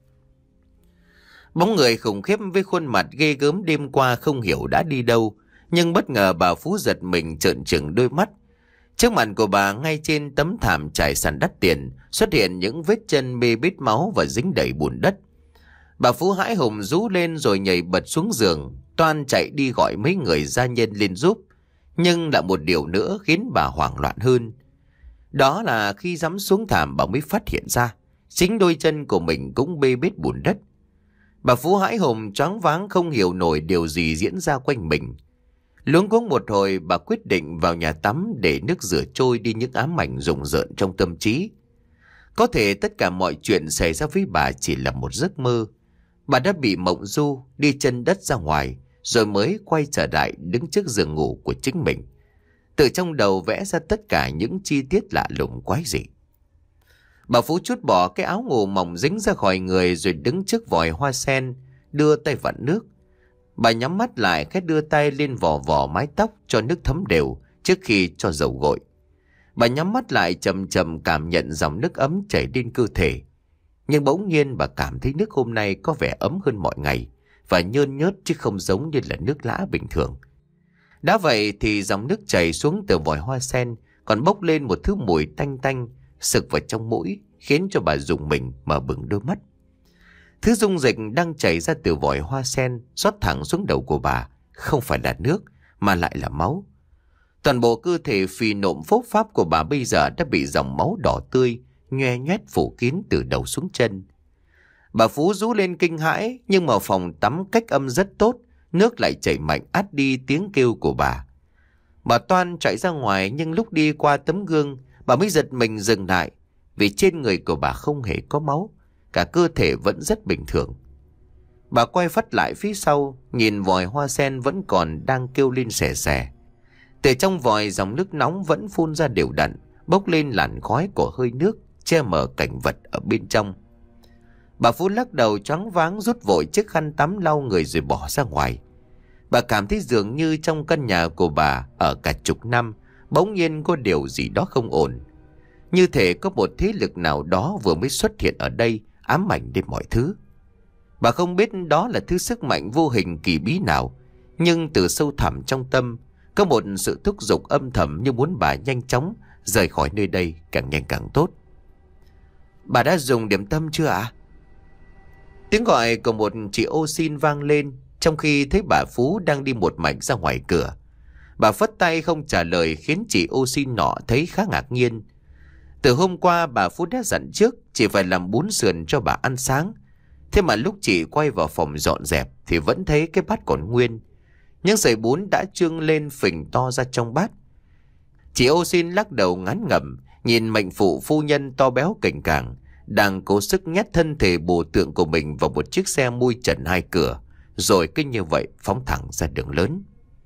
Bóng người khủng khiếp với khuôn mặt ghê gớm đêm qua không hiểu đã đi đâu, nhưng bất ngờ bà Phú giật mình trợn trừng đôi mắt. Trước mặt của bà, ngay trên tấm thảm trải sàn đắt tiền, xuất hiện những vết chân bê bết máu và dính đầy bùn đất. Bà Phú hãi hùng rú lên rồi nhảy bật xuống giường, toan chạy đi gọi mấy người gia nhân lên giúp. Nhưng lại một điều nữa khiến bà hoảng loạn hơn. Đó là khi dẫm xuống thảm, bà mới phát hiện ra chính đôi chân của mình cũng bê bết bùn đất. Bà Phú hãi hùng choáng váng không hiểu nổi điều gì diễn ra quanh mình. Luống cuống một hồi, bà quyết định vào nhà tắm để nước rửa trôi đi những ám ảnh rùng rợn trong tâm trí. Có thể tất cả mọi chuyện xảy ra với bà chỉ là một giấc mơ. Bà đã bị mộng du, đi chân đất ra ngoài, rồi mới quay trở lại đứng trước giường ngủ của chính mình. Từ trong đầu vẽ ra tất cả những chi tiết lạ lùng quái dị. Bà Phú trút bỏ cái áo ngủ mỏng dính ra khỏi người rồi đứng trước vòi hoa sen, đưa tay vặn nước. Bà nhắm mắt lại, khẽ đưa tay lên vò vò mái tóc cho nước thấm đều trước khi cho dầu gội. Bà nhắm mắt lại chậm chậm cảm nhận dòng nước ấm chảy lên cơ thể. Nhưng bỗng nhiên bà cảm thấy nước hôm nay có vẻ ấm hơn mọi ngày và nhơn nhớt chứ không giống như là nước lã bình thường. Đã vậy thì dòng nước chảy xuống từ vòi hoa sen còn bốc lên một thứ mùi tanh tanh sực vào trong mũi, khiến cho bà rùng mình mở bừng đôi mắt. Thứ dung dịch đang chảy ra từ vòi hoa sen xót thẳng xuống đầu của bà không phải là nước mà lại là máu. Toàn bộ cơ thể phì nộm phốt pháp của bà bây giờ đã bị dòng máu đỏ tươi nhoe nhoét phủ kín từ đầu xuống chân. Bà Phú rú lên kinh hãi, nhưng mà phòng tắm cách âm rất tốt, nước lại chảy mạnh át đi tiếng kêu của bà. Bà toan chạy ra ngoài, nhưng lúc đi qua tấm gương, bà mới giật mình dừng lại, vì trên người của bà không hề có máu, cả cơ thể vẫn rất bình thường. Bà quay phắt lại phía sau, nhìn vòi hoa sen vẫn còn đang kêu lên xè xè. Từ trong vòi dòng nước nóng vẫn phun ra đều đặn, bốc lên làn khói của hơi nước che mờ cảnh vật ở bên trong. Bà Phú lắc đầu choáng váng, rút vội chiếc khăn tắm lau người rồi bỏ ra ngoài. Bà cảm thấy dường như trong căn nhà của bà ở cả chục năm bỗng nhiên có điều gì đó không ổn. Như thể có một thế lực nào đó vừa mới xuất hiện ở đây, ám ảnh đến mọi thứ. Bà không biết đó là thứ sức mạnh vô hình kỳ bí nào, nhưng từ sâu thẳm trong tâm có một sự thúc giục âm thầm như muốn bà nhanh chóng rời khỏi nơi đây, càng nhanh càng tốt. Bà đã dùng điểm tâm chưa ạ? À? Tiếng gọi của một chị ô xin vang lên trong khi thấy bà Phú đang đi một mạch ra ngoài cửa. Bà phất tay không trả lời, khiến chị ô xin nọ thấy khá ngạc nhiên. Từ hôm qua bà Phú đã dặn trước chỉ phải làm bún sườn cho bà ăn sáng. Thế mà lúc chị quay vào phòng dọn dẹp thì vẫn thấy cái bát còn nguyên. Những sợi bún đã trương lên phình to ra trong bát. Chị Ô Xin lắc đầu ngán ngẩm, nhìn mệnh phụ phu nhân to béo cành càng, đang cố sức nhét thân thể bồ tượng của mình vào một chiếc xe mui trần hai cửa, rồi cứ như vậy phóng thẳng ra đường lớn.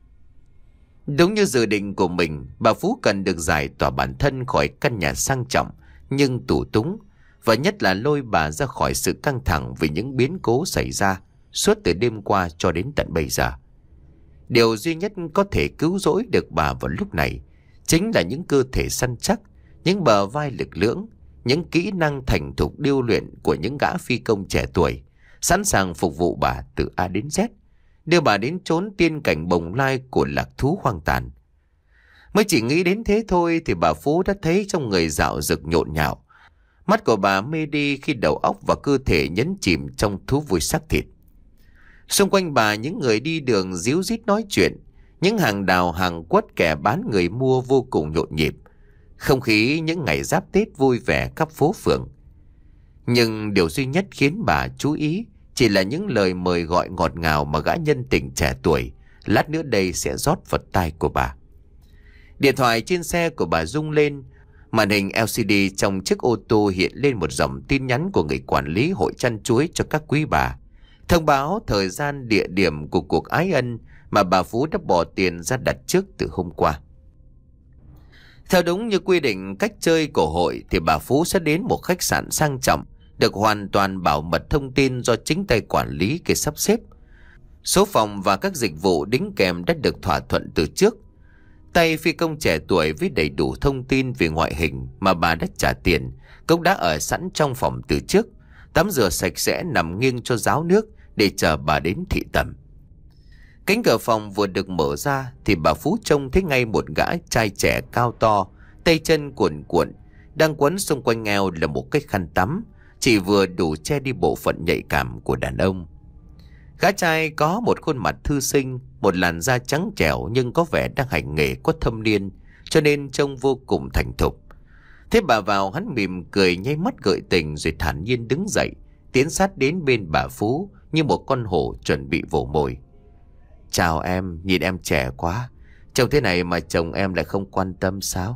Đúng như dự định của mình, bà Phú cần được giải tỏa bản thân khỏi căn nhà sang trọng nhưng tù túng, và nhất là lôi bà ra khỏi sự căng thẳng vì những biến cố xảy ra suốt từ đêm qua cho đến tận bây giờ. Điều duy nhất có thể cứu rỗi được bà vào lúc này chính là những cơ thể săn chắc, những bờ vai lực lưỡng, những kỹ năng thành thục điêu luyện của những gã phi công trẻ tuổi, sẵn sàng phục vụ bà từ A đến Z, đưa bà đến chốn tiên cảnh bồng lai của lạc thú hoang tàn. Mới chỉ nghĩ đến thế thôi thì bà Phú đã thấy trong người dạo rực nhộn nhạo. Mắt của bà mê đi khi đầu óc và cơ thể nhấn chìm trong thú vui xác thịt. Xung quanh bà những người đi đường díu dít nói chuyện, những hàng đào hàng quất kẻ bán người mua vô cùng nhộn nhịp. Không khí những ngày giáp Tết vui vẻ khắp phố phường. Nhưng điều duy nhất khiến bà chú ý chỉ là những lời mời gọi ngọt ngào mà gã nhân tình trẻ tuổi lát nữa đây sẽ rót vào tai của bà. Điện thoại trên xe của bà rung lên. Màn hình lờ xê đê trong chiếc ô tô hiện lên một dòng tin nhắn của người quản lý hội chăn chuối cho các quý bà, thông báo thời gian địa điểm của cuộc ái ân mà bà Phú đã bỏ tiền ra đặt trước từ hôm qua. Theo đúng như quy định cách chơi của hội thì bà Phú sẽ đến một khách sạn sang trọng, được hoàn toàn bảo mật thông tin do chính tay quản lý kia sắp xếp. Số phòng và các dịch vụ đính kèm đã được thỏa thuận từ trước. Tay phi công trẻ tuổi với đầy đủ thông tin về ngoại hình mà bà đã trả tiền cũng đã ở sẵn trong phòng từ trước, tắm rửa sạch sẽ nằm nghiêng cho ráo nước để chờ bà đến thị tẩm. Cánh cửa phòng vừa được mở ra thì bà Phú trông thấy ngay một gã trai trẻ cao to, tay chân cuồn cuộn, đang quấn xung quanh eo là một cái khăn tắm, chỉ vừa đủ che đi bộ phận nhạy cảm của đàn ông. Gã trai có một khuôn mặt thư sinh, một làn da trắng trẻo nhưng có vẻ đang hành nghề có thâm niên, cho nên trông vô cùng thành thục. Thế bà vào, hắn mỉm cười nháy mắt gợi tình rồi thản nhiên đứng dậy, tiến sát đến bên bà Phú như một con hổ chuẩn bị vồ mồi. Chào em, nhìn em trẻ quá, trông thế này mà chồng em lại không quan tâm sao?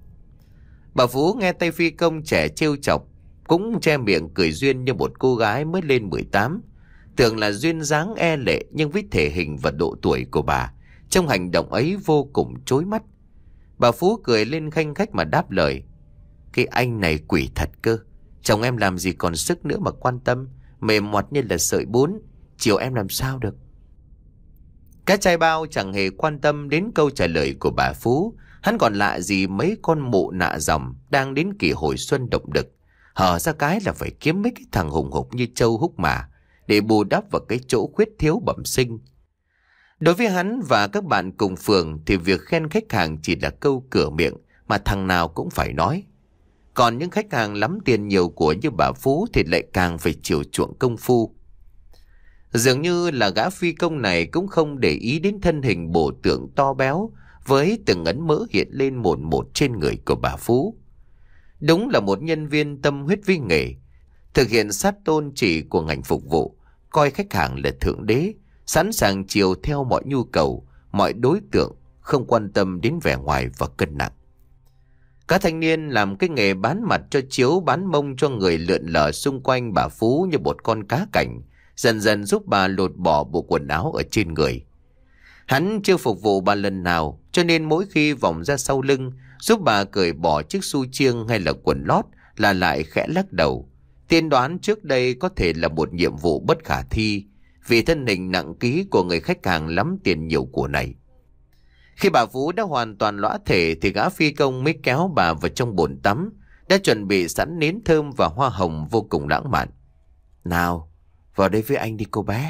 Bà Phú nghe tay phi công trẻ trêu chọc, cũng che miệng cười duyên như một cô gái mới lên mười tám. Tưởng là duyên dáng e lệ, nhưng với thể hình và độ tuổi của bà, trong hành động ấy vô cùng chói mắt. Bà Phú cười lên khanh khách mà đáp lời: Cái anh này quỷ thật cơ, chồng em làm gì còn sức nữa mà quan tâm, mềm mọt như là sợi bún, chiều em làm sao được. Cái trai bao chẳng hề quan tâm đến câu trả lời của bà Phú. Hắn còn lạ gì mấy con mụ nạ dòng đang đến kỳ hồi xuân động đực, hở ra cái là phải kiếm mấy cái thằng hùng hục như trâu húc mà để bù đắp vào cái chỗ khuyết thiếu bẩm sinh. Đối với hắn và các bạn cùng phường thì việc khen khách hàng chỉ là câu cửa miệng mà thằng nào cũng phải nói. Còn những khách hàng lắm tiền nhiều của như bà Phú thì lại càng phải chiều chuộng công phu. Dường như là gã phi công này cũng không để ý đến thân hình bổ tượng to béo với từng ấn mỡ hiện lên một một trên người của bà Phú. Đúng là một nhân viên tâm huyết với nghề, thực hiện sát tôn chỉ của ngành phục vụ, coi khách hàng là thượng đế, sẵn sàng chiều theo mọi nhu cầu, mọi đối tượng, không quan tâm đến vẻ ngoài và cân nặng. Các thanh niên làm cái nghề bán mặt cho chiếu bán mông cho người lượn lờ xung quanh bà Phú như một con cá cảnh, dần dần giúp bà lột bỏ bộ quần áo ở trên người. Hắn chưa phục vụ bà lần nào, cho nên mỗi khi vòng ra sau lưng giúp bà cởi bỏ chiếc xu chiêng hay là quần lót là lại khẽ lắc đầu, tiên đoán trước đây có thể là một nhiệm vụ bất khả thi vì thân hình nặng ký của người khách hàng lắm tiền nhiều của này. Khi bà Phú đã hoàn toàn lõa thể thì gã phi công mới kéo bà vào trong bồn tắm, đã chuẩn bị sẵn nến thơm và hoa hồng vô cùng lãng mạn. Nào, vào đây với anh đi cô bé.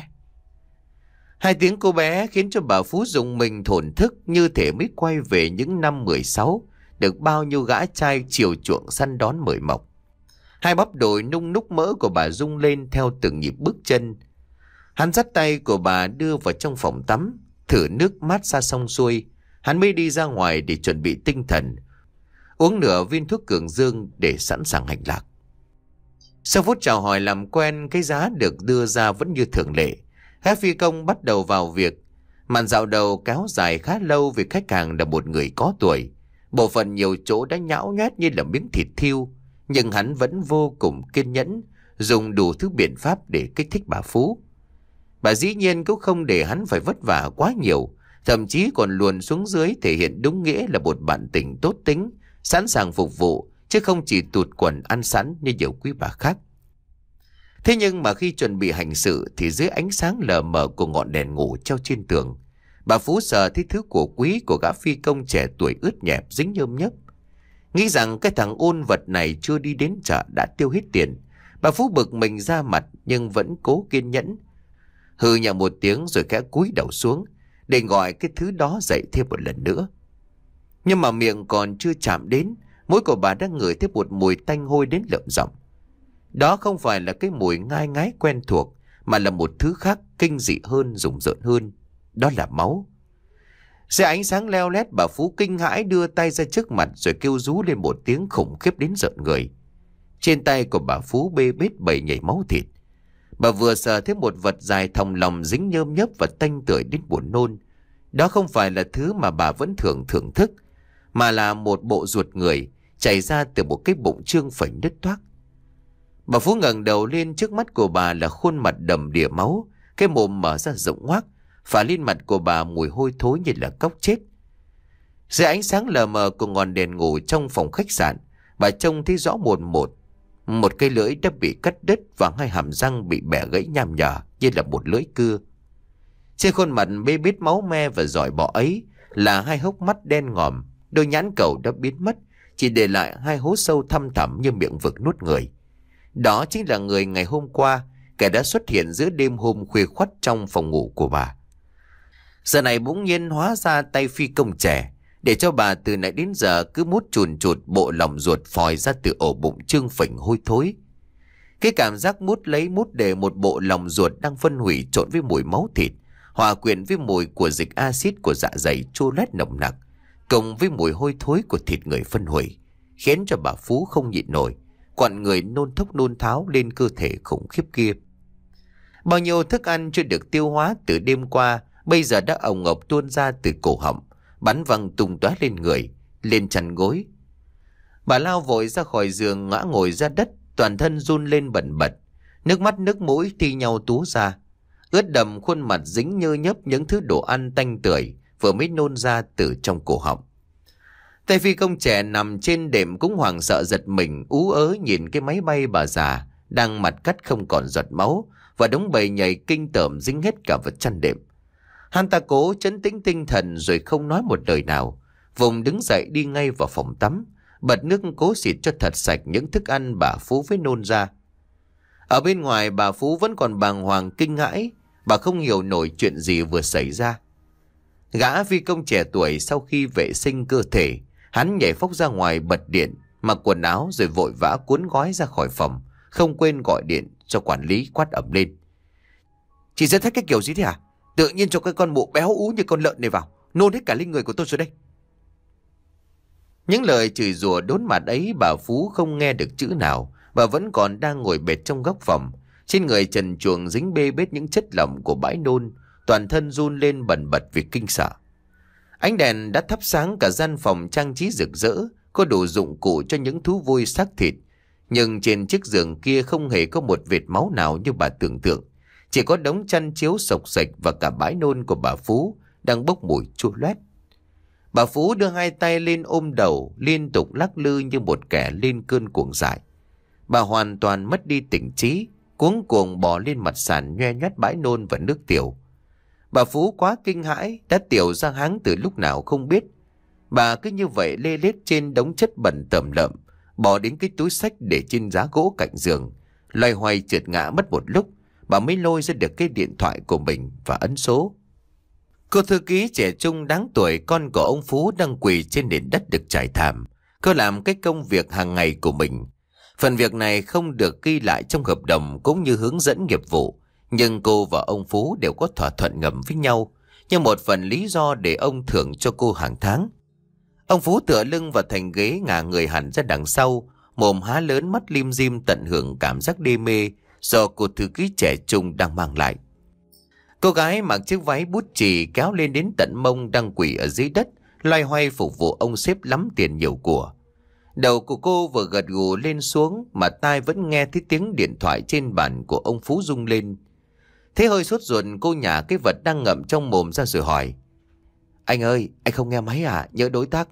Hai tiếng cô bé khiến cho bà Phú rùng mình thổn thức, như thể mới quay về những năm mười sáu, được bao nhiêu gã trai chiều chuộng săn đón mời mọc. Hai bắp đùi nung núc mỡ của bà rung lên theo từng nhịp bước chân. Hắn dắt tay của bà đưa vào trong phòng tắm, thử nước mát xa xong xuôi, hắn mới đi ra ngoài để chuẩn bị tinh thần, uống nửa viên thuốc cường dương để sẵn sàng hành lạc. Sau phút chào hỏi làm quen, cái giá được đưa ra vẫn như thường lệ. Gã phi công bắt đầu vào việc. Màn dạo đầu kéo dài khá lâu vì khách hàng là một người có tuổi. Bộ phận nhiều chỗ đã nhão nhét như là miếng thịt thiêu, nhưng hắn vẫn vô cùng kiên nhẫn, dùng đủ thứ biện pháp để kích thích bà Phú. Bà dĩ nhiên cũng không để hắn phải vất vả quá nhiều, thậm chí còn luồn xuống dưới thể hiện đúng nghĩa là một bạn tình tốt tính, sẵn sàng phục vụ, chứ không chỉ tụt quần ăn sẵn như nhiều quý bà khác. Thế nhưng mà khi chuẩn bị hành sự thì dưới ánh sáng lờ mờ của ngọn đèn ngủ treo trên tường, bà Phú sờ thấy thứ của quý của gã phi công trẻ tuổi ướt nhẹp dính nhơm nhớp. Nghĩ rằng cái thằng ôn vật này chưa đi đến chợ đã tiêu hết tiền, bà Phú bực mình ra mặt nhưng vẫn cố kiên nhẫn. Hừ nhẹ một tiếng rồi khẽ cúi đầu xuống để gọi cái thứ đó dậy thêm một lần nữa. Nhưng mà miệng còn chưa chạm đến, mũi của bà đã ngửi thấy một mùi tanh hôi đến lợm giọng. Đó không phải là cái mùi ngai ngái quen thuộc, mà là một thứ khác kinh dị hơn, rùng rợn hơn. Đó là máu. Dưới ánh sáng leo lét, bà Phú kinh hãi đưa tay ra trước mặt rồi kêu rú lên một tiếng khủng khiếp đến rợn người. Trên tay của bà Phú bê bết bầy nhảy máu thịt. Bà vừa sờ thấy một vật dài thòng lòng dính nhơm nhớp và tanh tưởi đến buồn nôn. Đó không phải là thứ mà bà vẫn thường thưởng thức, mà là một bộ ruột người chảy ra từ một cái bụng trương phình đứt toác. Bà Phú ngẩng đầu lên, trước mắt của bà là khuôn mặt đầm đìa máu, cái mồm mở ra rộng ngoác, phả lên mặt của bà mùi hôi thối như là cóc chết. Dưới ánh sáng lờ mờ của ngọn đèn ngủ trong phòng khách sạn, bà trông thấy rõ một một một cây lưỡi đã bị cắt đứt và hai hàm răng bị bẻ gãy nham nhở như là một lưỡi cưa. Trên khuôn mặt bê bết máu me và giỏi bọ ấy là hai hốc mắt đen ngòm, đôi nhãn cầu đã biến mất, chỉ để lại hai hố sâu thăm thẳm như miệng vực nuốt người. Đó chính là người ngày hôm qua, kẻ đã xuất hiện giữa đêm hôm khuya khoắt trong phòng ngủ của bà. Giờ này bỗng nhiên hóa ra tay phi công trẻ, để cho bà từ nãy đến giờ cứ mút chùn chụt bộ lòng ruột phòi ra từ ổ bụng trương phình hôi thối. Cái cảm giác mút lấy mút để một bộ lòng ruột đang phân hủy trộn với mùi máu thịt, hòa quyện với mùi của dịch axit của dạ dày chua loét nồng nặc, cộng với mùi hôi thối của thịt người phân hủy, khiến cho bà Phú không nhịn nổi, quặn người nôn thốc nôn tháo lên cơ thể khủng khiếp kia. Bao nhiêu thức ăn chưa được tiêu hóa từ đêm qua bây giờ đã ồng ộc tuôn ra từ cổ họng, bắn văng tung tóe lên người, lên chăn gối. Bà lao vội ra khỏi giường, ngã ngồi ra đất, toàn thân run lên bần bật, nước mắt nước mũi thi nhau túa ra, ướt đầm khuôn mặt dính nhơ nhớp những thứ đồ ăn tanh tưởi vừa mới nôn ra từ trong cổ họng. Tay phi công trẻ nằm trên đệm cũng hoảng sợ giật mình, ú ớ nhìn cái máy bay bà già đang mặt cắt không còn giọt máu và đống bầy nhầy kinh tởm dính hết cả vật chăn đệm. Hắn ta cố trấn tĩnh tinh thần rồi không nói một lời nào, vùng đứng dậy đi ngay vào phòng tắm, bật nước cố xịt cho thật sạch những thức ăn bà Phú với nôn ra. Ở bên ngoài bà Phú vẫn còn bàng hoàng kinh hãi, bà không hiểu nổi chuyện gì vừa xảy ra. Gã phi công trẻ tuổi sau khi vệ sinh cơ thể, hắn nhảy phóc ra ngoài bật điện, mặc quần áo rồi vội vã cuốn gói ra khỏi phòng, không quên gọi điện cho quản lý quát ầm lên. Chị sẽ thách cái kiểu gì thế hả? Tự nhiên cho cái con mụ béo ú như con lợn này vào, nôn hết cả lên người của tôi rồi đây. Những lời chửi rủa đốn mặt ấy bà Phú không nghe được chữ nào, bà vẫn còn đang ngồi bệt trong góc phòng. Trên người trần truồng dính bê bết những chất lỏng của bãi nôn, toàn thân run lên bần bật vì kinh sợ. Ánh đèn đã thắp sáng cả gian phòng trang trí rực rỡ, có đủ dụng cụ cho những thú vui xác thịt. Nhưng trên chiếc giường kia không hề có một vệt máu nào như bà tưởng tượng. Chỉ có đống chăn chiếu sộc sạch và cả bãi nôn của bà Phú đang bốc mùi chua loét. Bà Phú đưa hai tay lên ôm đầu, liên tục lắc lư như một kẻ lên cơn cuồng dại. Bà hoàn toàn mất đi tỉnh trí, cuống cuồng bò lên mặt sàn nhoe nhoét bãi nôn và nước tiểu. Bà Phú quá kinh hãi, đã tiểu ra háng từ lúc nào không biết. Bà cứ như vậy lê lết trên đống chất bẩn tởm lợm, bỏ đến cái túi xách để trên giá gỗ cạnh giường, loay hoay trượt ngã mất một lúc, bà mới lôi ra được cái điện thoại của mình và ấn số. Cô thư ký trẻ trung đáng tuổi con của ông Phú đang quỳ trên nền đất được trải thảm. Cô làm cái công việc hàng ngày của mình. Phần việc này không được ghi lại trong hợp đồng cũng như hướng dẫn nghiệp vụ, nhưng cô và ông Phú đều có thỏa thuận ngầm với nhau, như một phần lý do để ông thưởng cho cô hàng tháng. Ông Phú tựa lưng vào thành ghế, ngả người hẳn ra đằng sau, mồm há lớn mắt lim dim tận hưởng cảm giác đê mê do cô thư ký trẻ trung đang mang lại. Cô gái mặc chiếc váy bút chì kéo lên đến tận mông đang quỳ ở dưới đất, loay hoay phục vụ ông sếp lắm tiền nhiều của. Đầu của cô vừa gật gù lên xuống mà tai vẫn nghe thấy tiếng điện thoại trên bàn của ông Phú rung lên. Thế hơi sốt ruột, cô nhả cái vật đang ngậm trong mồm ra rồi hỏi: Anh ơi, anh không nghe máy à? Nhớ đối tác...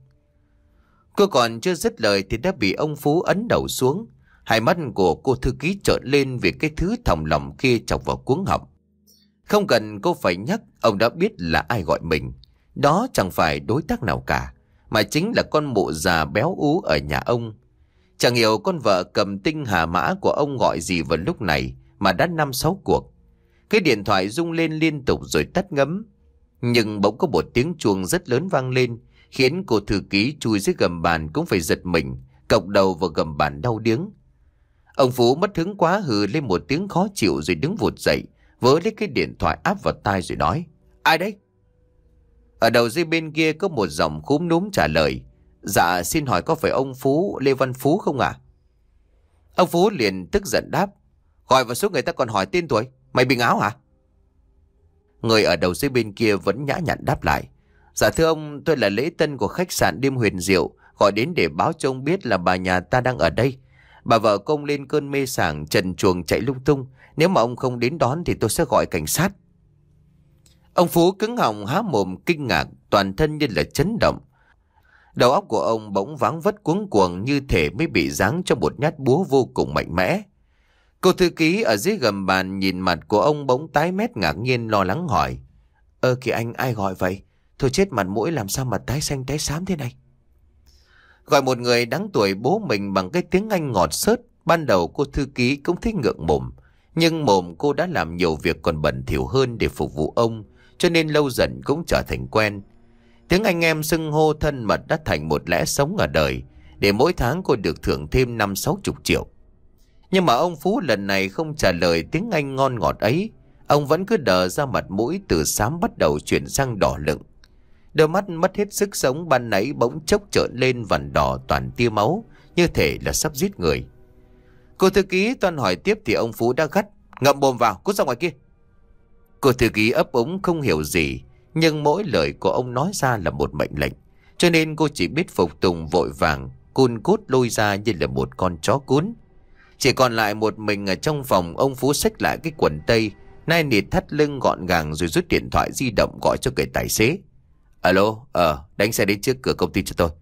Cô còn chưa dứt lời thì đã bị ông Phú ấn đầu xuống. Hai mắt của cô thư ký trợn lên vì cái thứ thòng lòng kia chọc vào cuống họng. Không cần cô phải nhắc, ông đã biết là ai gọi mình. Đó chẳng phải đối tác nào cả, mà chính là con mụ già béo ú ở nhà ông. Chẳng hiểu con vợ cầm tinh hà mã của ông gọi gì vào lúc này mà đã năm sáu cuộc. Cái điện thoại rung lên liên tục rồi tắt ngấm. Nhưng bỗng có một tiếng chuông rất lớn vang lên, khiến cô thư ký chui dưới gầm bàn cũng phải giật mình, cộc đầu vào gầm bàn đau điếng. Ông Phú mất hứng quá hừ lên một tiếng khó chịu rồi đứng vụt dậy, vớ lấy cái điện thoại áp vào tai rồi nói: Ai đấy? Ở đầu dây bên kia có một giọng khúm núm trả lời: Dạ xin hỏi có phải ông Phú, Lê Văn Phú không ạ? Ông Phú liền tức giận đáp: Gọi vào số người ta còn hỏi tên tuổi, mày bị ngáo hả? Người ở đầu dây bên kia vẫn nhã nhặn đáp lại: Dạ thưa ông, tôi là lễ tân của khách sạn Đêm Huyền Diệu, gọi đến để báo cho ông biết là bà nhà ta đang ở đây. Bà vợ công lên cơn mê sảng, trần truồng chạy lung tung. Nếu mà ông không đến đón thì tôi sẽ gọi cảnh sát. Ông Phú cứng họng há mồm kinh ngạc, toàn thân như là chấn động. Đầu óc của ông bỗng váng vất cuống cuồng, như thể mới bị giáng cho một nhát búa vô cùng mạnh mẽ. Cô thư ký ở dưới gầm bàn nhìn mặt của ông bỗng tái mét ngạc nhiên lo lắng hỏi: Ơ kìa anh, ai gọi vậy? Thôi chết, mặt mũi làm sao mà tái xanh tái xám thế này? Gọi một người đáng tuổi bố mình bằng cái tiếng Anh ngọt xớt. Ban đầu cô thư ký cũng thích ngượng mồm, nhưng mồm cô đã làm nhiều việc còn bẩn thỉu hơn để phục vụ ông, cho nên lâu dần cũng trở thành quen. Tiếng anh em xưng hô thân mật đã thành một lẽ sống ở đời, để mỗi tháng cô được thưởng thêm năm sáu chục triệu. Nhưng mà ông Phú lần này không trả lời tiếng Anh ngon ngọt ấy. Ông vẫn cứ đờ ra, mặt mũi từ xám bắt đầu chuyển sang đỏ lựng. Đôi mắt mất hết sức sống ban nãy bỗng chốc trợn lên vằn đỏ toàn tia máu, như thể là sắp giết người. Cô thư ký toan hỏi tiếp thì ông Phú đã gắt: Ngậm mồm vào, cút ra ngoài kia. Cô thư ký ấp úng không hiểu gì, nhưng mỗi lời của ông nói ra là một mệnh lệnh, cho nên cô chỉ biết phục tùng vội vàng, cun cút lôi ra như là một con chó cún. Chỉ còn lại một mình ở trong phòng. Ông Phú xách lại cái quần tây nai nịt thắt lưng gọn gàng rồi rút điện thoại di động gọi cho người tài xế. Alo, ờ, đánh xe đến trước cửa công ty cho tôi.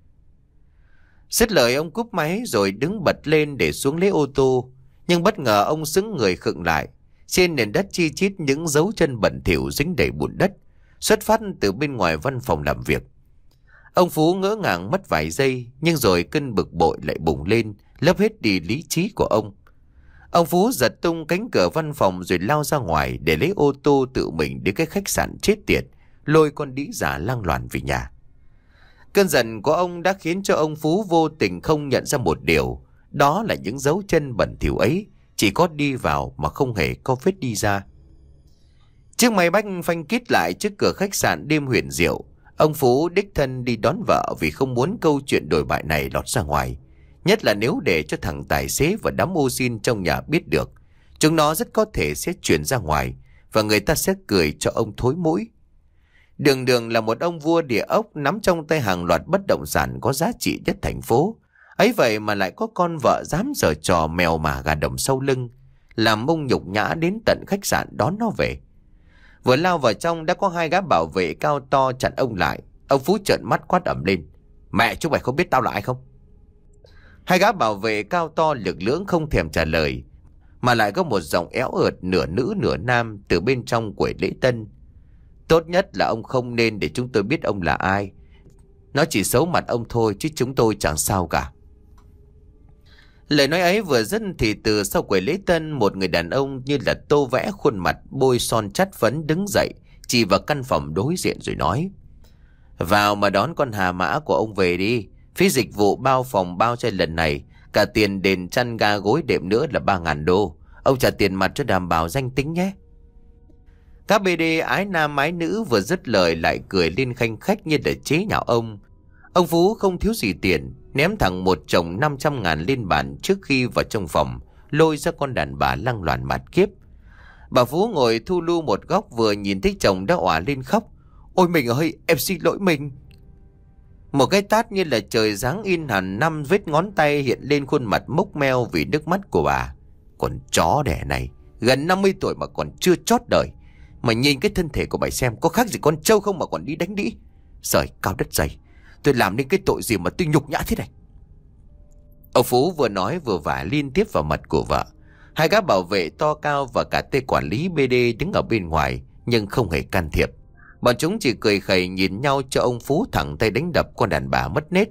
Dứt lời ông cúp máy rồi đứng bật lên để xuống lấy ô tô. Nhưng bất ngờ ông sững người khựng lại. Trên nền đất chi chít những dấu chân bẩn thỉu dính đầy bùn đất, xuất phát từ bên ngoài văn phòng làm việc. Ông Phú ngỡ ngàng mất vài giây, nhưng rồi cơn bực bội lại bùng lên, lấp hết đi lý trí của ông. Ông Phú giật tung cánh cửa văn phòng rồi lao ra ngoài để lấy ô tô tự mình đến cái khách sạn chết tiệt, lôi con đĩ giả lang loàn về nhà. Cơn giận của ông đã khiến cho ông Phú vô tình không nhận ra một điều, đó là những dấu chân bẩn thỉu ấy chỉ có đi vào mà không hề có vết đi ra. Chiếc máy bách phanh kít lại trước cửa khách sạn Đêm Huyền Diệu. Ông Phú đích thân đi đón vợ vì không muốn câu chuyện đồi bại này lọt ra ngoài. Nhất là nếu để cho thằng tài xế và đám ô xin trong nhà biết được, chúng nó rất có thể sẽ chuyển ra ngoài và người ta sẽ cười cho ông thối mũi. Đường Đường là một ông vua địa ốc nắm trong tay hàng loạt bất động sản có giá trị nhất thành phố. Ấy vậy mà lại có con vợ dám giở trò mèo mà gà đồng sau lưng, làm mông nhục nhã đến tận khách sạn đón nó về. Vừa lao vào trong đã có hai gã bảo vệ cao to chặn ông lại. Ông Phú trợn mắt quát ầm lên: Mẹ chúng mày không biết tao là ai không? Hai gã bảo vệ cao to lực lưỡng không thèm trả lời, mà lại có một giọng éo ợt nửa nữ nửa nam từ bên trong quầy lễ tân: Tốt nhất là ông không nên để chúng tôi biết ông là ai. Nó chỉ xấu mặt ông thôi chứ chúng tôi chẳng sao cả. Lời nói ấy vừa dứt thì từ sau quầy lễ tân, một người đàn ông như là tô vẽ khuôn mặt, bôi son chát phấn đứng dậy, chỉ vào căn phòng đối diện rồi nói: Vào mà đón con hà mã của ông về đi. Phí dịch vụ bao phòng bao cho lần này, cả tiền đền chăn ga gối đệm nữa là ba ngàn đô. Ông trả tiền mặt cho đảm bảo danh tính nhé. Các bê đê ái nam ái nữ vừa dứt lời lại cười lên khanh khách như để chế nhạo ông. Ông Phú không thiếu gì tiền, ném thẳng một chồng năm trăm ngàn lên bàn trước khi vào trong phòng, lôi ra con đàn bà lăng loàn mặt kiếp. Bà Phú ngồi thu lu một góc vừa nhìn thấy chồng đã òa lên khóc. Ôi mình ơi, em xin lỗi mình. Một cái tát như là trời giáng in hẳn năm vết ngón tay hiện lên khuôn mặt mốc meo vì nước mắt của bà. Còn chó đẻ này, gần năm mươi tuổi mà còn chưa chót đời. Mà nhìn cái thân thể của mày xem, có khác gì con trâu không mà còn đi đánh đĩ. Trời cao đất dày, tôi làm nên cái tội gì mà tôi nhục nhã thế này. Ông Phú vừa nói vừa vả liên tiếp vào mặt của vợ. Hai gã bảo vệ to cao và cả tên quản lý bê đê đứng ở bên ngoài nhưng không hề can thiệp. Bọn chúng chỉ cười khẩy nhìn nhau cho ông Phú thẳng tay đánh đập con đàn bà mất nết.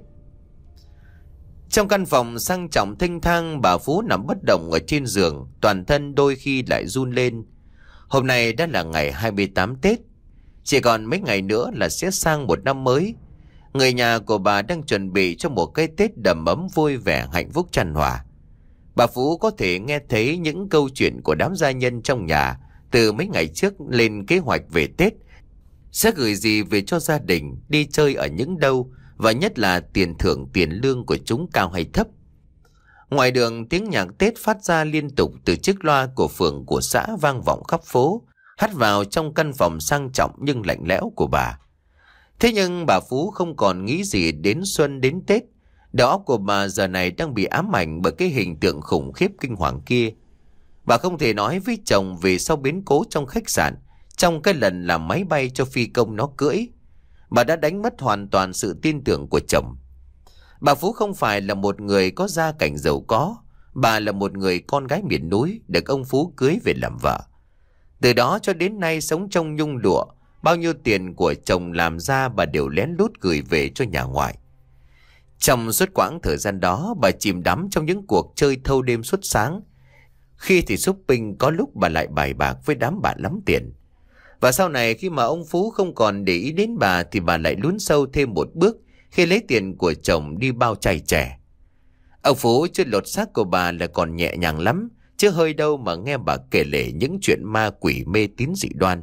Trong căn phòng sang trọng thênh thang, bà Phú nằm bất động ở trên giường, toàn thân đôi khi lại run lên. Hôm nay đã là ngày hai mươi tám Tết, chỉ còn mấy ngày nữa là sẽ sang một năm mới. Người nhà của bà đang chuẩn bị cho một cái Tết đầm ấm vui vẻ hạnh phúc chan hòa. Bà Phú có thể nghe thấy những câu chuyện của đám gia nhân trong nhà từ mấy ngày trước lên kế hoạch về Tết. Sẽ gửi gì về cho gia đình, đi chơi ở những đâu, và nhất là tiền thưởng tiền lương của chúng cao hay thấp. Ngoài đường tiếng nhạc Tết phát ra liên tục từ chiếc loa của phường của xã vang vọng khắp phố, hắt vào trong căn phòng sang trọng nhưng lạnh lẽo của bà. Thế nhưng bà Phú không còn nghĩ gì đến xuân đến Tết. Đầu óc của bà giờ này đang bị ám ảnh bởi cái hình tượng khủng khiếp kinh hoàng kia. Bà không thể nói với chồng về sau biến cố trong khách sạn, trong cái lần làm máy bay cho phi công nó cưỡi. Bà đã đánh mất hoàn toàn sự tin tưởng của chồng. Bà Phú không phải là một người có gia cảnh giàu có. Bà là một người con gái miền núi được ông Phú cưới về làm vợ. Từ đó cho đến nay sống trong nhung lụa. Bao nhiêu tiền của chồng làm ra bà đều lén lút gửi về cho nhà ngoại. Trong suốt quãng thời gian đó, bà chìm đắm trong những cuộc chơi thâu đêm suốt sáng. Khi thì shopping, có lúc bà lại bài bạc với đám bạn lắm tiền. Và sau này khi mà ông Phú không còn để ý đến bà thì bà lại lún sâu thêm một bước khi lấy tiền của chồng đi bao chai trẻ. Ông Phú chưa lột xác của bà là còn nhẹ nhàng lắm, chứ hơi đâu mà nghe bà kể lể những chuyện ma quỷ mê tín dị đoan.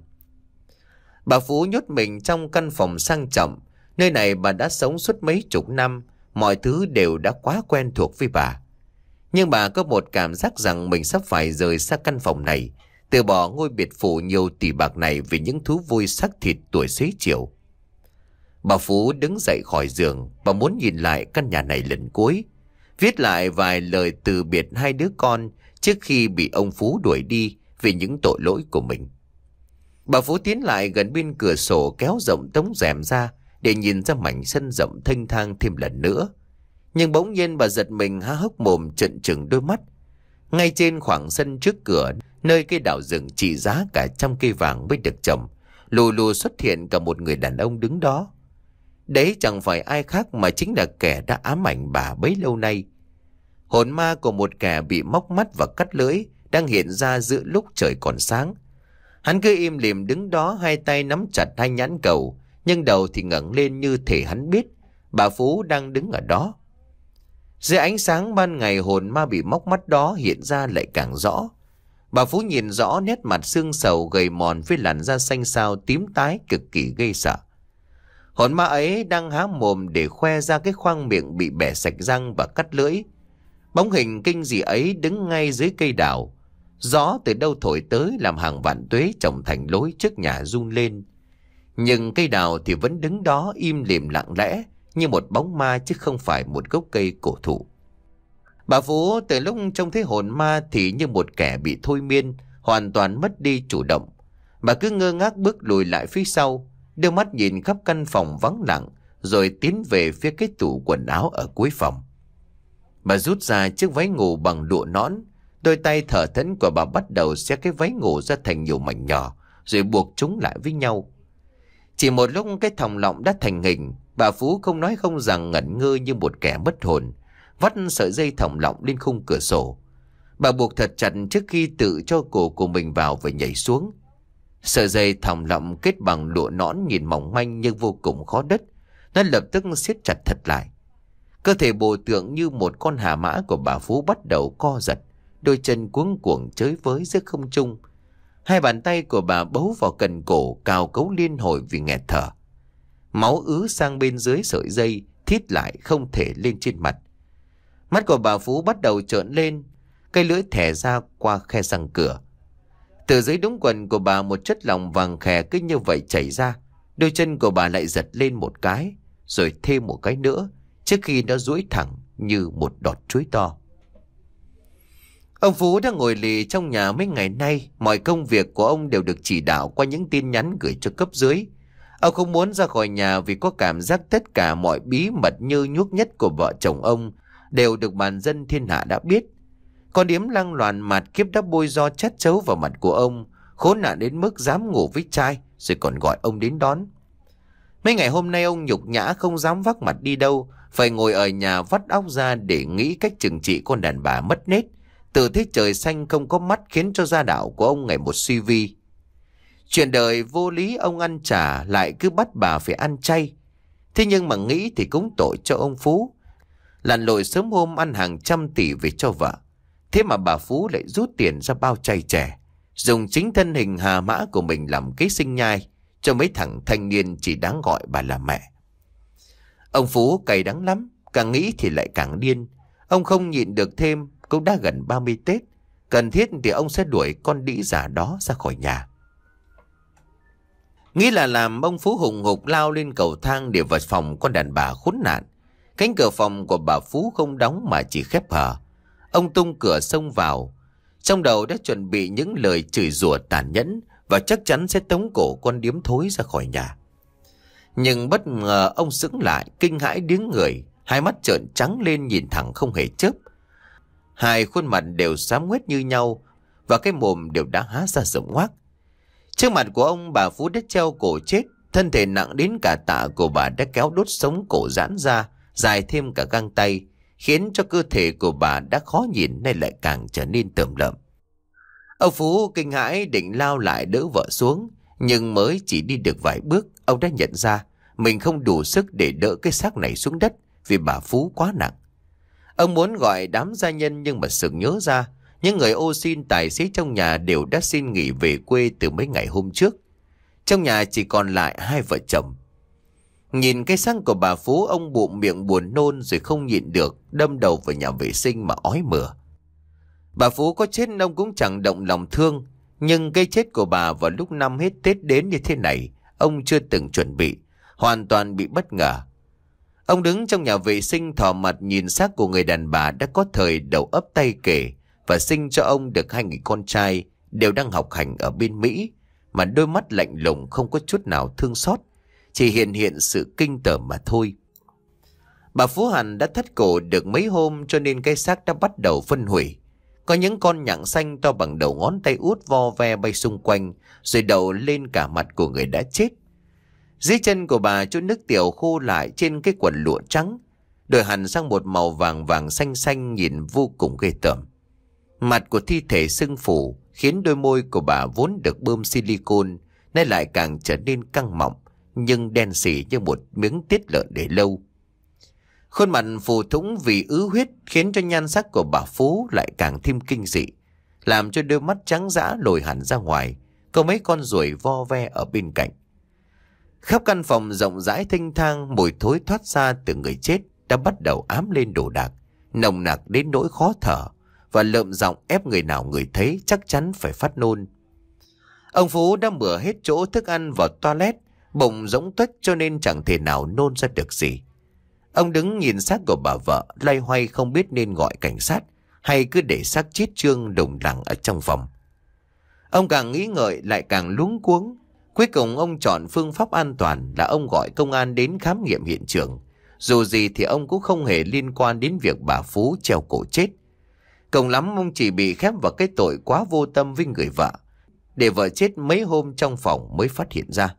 Bà Phú nhốt mình trong căn phòng sang trọng. Nơi này bà đã sống suốt mấy chục năm, mọi thứ đều đã quá quen thuộc với bà. Nhưng bà có một cảm giác rằng mình sắp phải rời xa căn phòng này, từ bỏ ngôi biệt phủ nhiều tỷ bạc này vì những thú vui xác thịt tuổi xế chiều. Bà Phú đứng dậy khỏi giường, bà muốn nhìn lại căn nhà này lần cuối, viết lại vài lời từ biệt hai đứa con trước khi bị ông Phú đuổi đi vì những tội lỗi của mình. Bà Phú tiến lại gần bên cửa sổ, kéo rộng tấm rèm ra để nhìn ra mảnh sân rộng thênh thang thêm lần nữa. Nhưng bỗng nhiên bà giật mình há hốc mồm trợn trừng đôi mắt. Ngay trên khoảng sân trước cửa, nơi cây đào rừng trị giá cả trăm cây vàng mới được trồng, lù lù xuất hiện cả một người đàn ông đứng đó. Đấy chẳng phải ai khác mà chính là kẻ đã ám ảnh bà bấy lâu nay. Hồn ma của một kẻ bị móc mắt và cắt lưỡi đang hiện ra giữa lúc trời còn sáng. Hắn cứ im lìm đứng đó, hai tay nắm chặt hai nhãn cầu, nhưng đầu thì ngẩng lên như thể hắn biết bà Phú đang đứng ở đó. Dưới ánh sáng ban ngày, hồn ma bị móc mắt đó hiện ra lại càng rõ. Bà Phú nhìn rõ nét mặt xương sầu gầy mòn với làn da xanh xao tím tái cực kỳ gây sợ. Hồn ma ấy đang há mồm để khoe ra cái khoang miệng bị bẻ sạch răng và cắt lưỡi. Bóng hình kinh dị ấy đứng ngay dưới cây đào. Gió từ đâu thổi tới làm hàng vạn tuế trồng thành lối trước nhà rung lên. Nhưng cây đào thì vẫn đứng đó im lìm lặng lẽ như một bóng ma chứ không phải một gốc cây cổ thụ. Bà Phú từ lúc trông thấy hồn ma thì như một kẻ bị thôi miên, hoàn toàn mất đi chủ động. Bà cứ ngơ ngác bước lùi lại phía sau, đưa mắt nhìn khắp căn phòng vắng lặng, rồi tiến về phía cái tủ quần áo ở cuối phòng. Bà rút ra chiếc váy ngủ bằng lụa nõn, đôi tay thở thẫn của bà bắt đầu xé cái váy ngủ ra thành nhiều mảnh nhỏ, rồi buộc chúng lại với nhau. Chỉ một lúc cái thòng lọng đã thành hình, bà Phú không nói không rằng ngẩn ngơ như một kẻ mất hồn, vắt sợi dây thòng lọng lên khung cửa sổ. Bà buộc thật chặt trước khi tự cho cổ của mình vào và nhảy xuống. Sợi dây thòng lọng kết bằng lụa nõn nhìn mỏng manh nhưng vô cùng khó đứt, nó lập tức siết chặt thật lại. Cơ thể bồ tượng như một con hà mã của bà Phú bắt đầu co giật, đôi chân cuống cuồng chới với giữa không trung. Hai bàn tay của bà bấu vào cần cổ, cào cấu liên hồi vì nghẹt thở. Máu ứ sang bên dưới sợi dây, thít lại không thể lên trên mặt. Mắt của bà Phú bắt đầu trợn lên, cây lưỡi thè ra qua khe răng cửa. Từ dưới đũng quần của bà một chất lỏng vàng khè cứ như vậy chảy ra. Đôi chân của bà lại giật lên một cái, rồi thêm một cái nữa, trước khi nó duỗi thẳng như một đọt chuối to. Ông Phú đã ngồi lì trong nhà mấy ngày nay. Mọi công việc của ông đều được chỉ đạo qua những tin nhắn gửi cho cấp dưới. Ông không muốn ra khỏi nhà vì có cảm giác tất cả mọi bí mật như nhuốc nhất của vợ chồng ông đều được bàn dân thiên hạ đã biết. Con điếm lăng loàn mạt kiếp đã bôi do chát chấu vào mặt của ông, khốn nạn đến mức dám ngủ với trai, rồi còn gọi ông đến đón. Mấy ngày hôm nay ông nhục nhã không dám vác mặt đi đâu, phải ngồi ở nhà vắt óc ra để nghĩ cách trừng trị con đàn bà mất nết. Từ thế trời xanh không có mắt khiến cho gia đạo của ông ngày một suy vi. Chuyện đời vô lý ông ăn trả lại cứ bắt bà phải ăn chay. Thế nhưng mà nghĩ thì cũng tội cho ông Phú. Lặn lội sớm hôm ăn hàng trăm tỷ về cho vợ. Thế mà bà Phú lại rút tiền ra bao chay trẻ, dùng chính thân hình hà mã của mình làm kế sinh nhai cho mấy thằng thanh niên chỉ đáng gọi bà là mẹ. Ông Phú cay đắng lắm, càng nghĩ thì lại càng điên. Ông không nhịn được thêm, cũng đã gần ba mươi Tết. Cần thiết thì ông sẽ đuổi con đĩ giả đó ra khỏi nhà. Nghĩ là làm, ông Phú hùng hục lao lên cầu thang để vào phòng con đàn bà khốn nạn. Cánh cửa phòng của bà Phú không đóng mà chỉ khép hờ. Ông tung cửa xông vào. Trong đầu đã chuẩn bị những lời chửi rủa tàn nhẫn và chắc chắn sẽ tống cổ con điếm thối ra khỏi nhà. Nhưng bất ngờ ông sững lại, kinh hãi điếng người, hai mắt trợn trắng lên nhìn thẳng không hề chớp. Hai khuôn mặt đều xám ngoét như nhau và cái mồm đều đã há ra rộng ngoác. Trước mặt của ông, bà Phú đã treo cổ chết, thân thể nặng đến cả tạ của bà đã kéo đốt sống cổ giãn ra, dài thêm cả găng tay, khiến cho cơ thể của bà đã khó nhìn nay lại càng trở nên tởm lợm. Ông Phú kinh hãi định lao lại đỡ vợ xuống, nhưng mới chỉ đi được vài bước, ông đã nhận ra mình không đủ sức để đỡ cái xác này xuống đất vì bà Phú quá nặng. Ông muốn gọi đám gia nhân nhưng mà sực nhớ ra những người ô xin tài xế trong nhà đều đã xin nghỉ về quê từ mấy ngày hôm trước. Trong nhà chỉ còn lại hai vợ chồng. Nhìn cái xác của bà Phú, ông bụng miệng buồn nôn rồi không nhịn được, đâm đầu vào nhà vệ sinh mà ói mửa. Bà Phú có chết ông cũng chẳng động lòng thương, nhưng cái chết của bà vào lúc năm hết Tết đến như thế này, ông chưa từng chuẩn bị, hoàn toàn bị bất ngờ. Ông đứng trong nhà vệ sinh thò mặt nhìn xác của người đàn bà đã có thời đầu ấp tay kể và sinh cho ông được hai người con trai đều đang học hành ở bên Mỹ, mà đôi mắt lạnh lùng không có chút nào thương xót, chỉ hiện hiện sự kinh tởm mà thôi. Bà Phú hẳn đã thắt cổ được mấy hôm cho nên cái xác đã bắt đầu phân hủy. Có những con nhặng xanh to bằng đầu ngón tay út vo ve bay xung quanh, rồi đậu lên cả mặt của người đã chết. Dưới chân của bà chút nước tiểu khô lại trên cái quần lụa trắng, đổi hẳn sang một màu vàng vàng xanh xanh nhìn vô cùng ghê tởm. Mặt của thi thể sưng phù khiến đôi môi của bà vốn được bơm silicone nay lại càng trở nên căng mọng, nhưng đen sì như một miếng tiết lợn để lâu. Khuôn mặt phù thủng vì ứ huyết khiến cho nhan sắc của bà Phú lại càng thêm kinh dị, làm cho đôi mắt trắng dã lồi hẳn ra ngoài, có mấy con ruồi vo ve ở bên cạnh. Khắp căn phòng rộng rãi thênh thang, mùi thối thoát ra từ người chết đã bắt đầu ám lên đồ đạc, nồng nặc đến nỗi khó thở và lợm giọng ép người nào người thấy chắc chắn phải phát nôn. Ông Phú đã bừa hết chỗ thức ăn vào toilet, bụng rỗng tuếch cho nên chẳng thể nào nôn ra được gì. Ông đứng nhìn xác của bà vợ, loay hoay không biết nên gọi cảnh sát hay cứ để xác chết trương đồng đằng ở trong phòng. Ông càng nghĩ ngợi lại càng luống cuống. Cuối cùng ông chọn phương pháp an toàn là ông gọi công an đến khám nghiệm hiện trường. Dù gì thì ông cũng không hề liên quan đến việc bà Phú treo cổ chết. Cùng lắm ông chỉ bị khép vào cái tội quá vô tâm với người vợ, để vợ chết mấy hôm trong phòng mới phát hiện ra.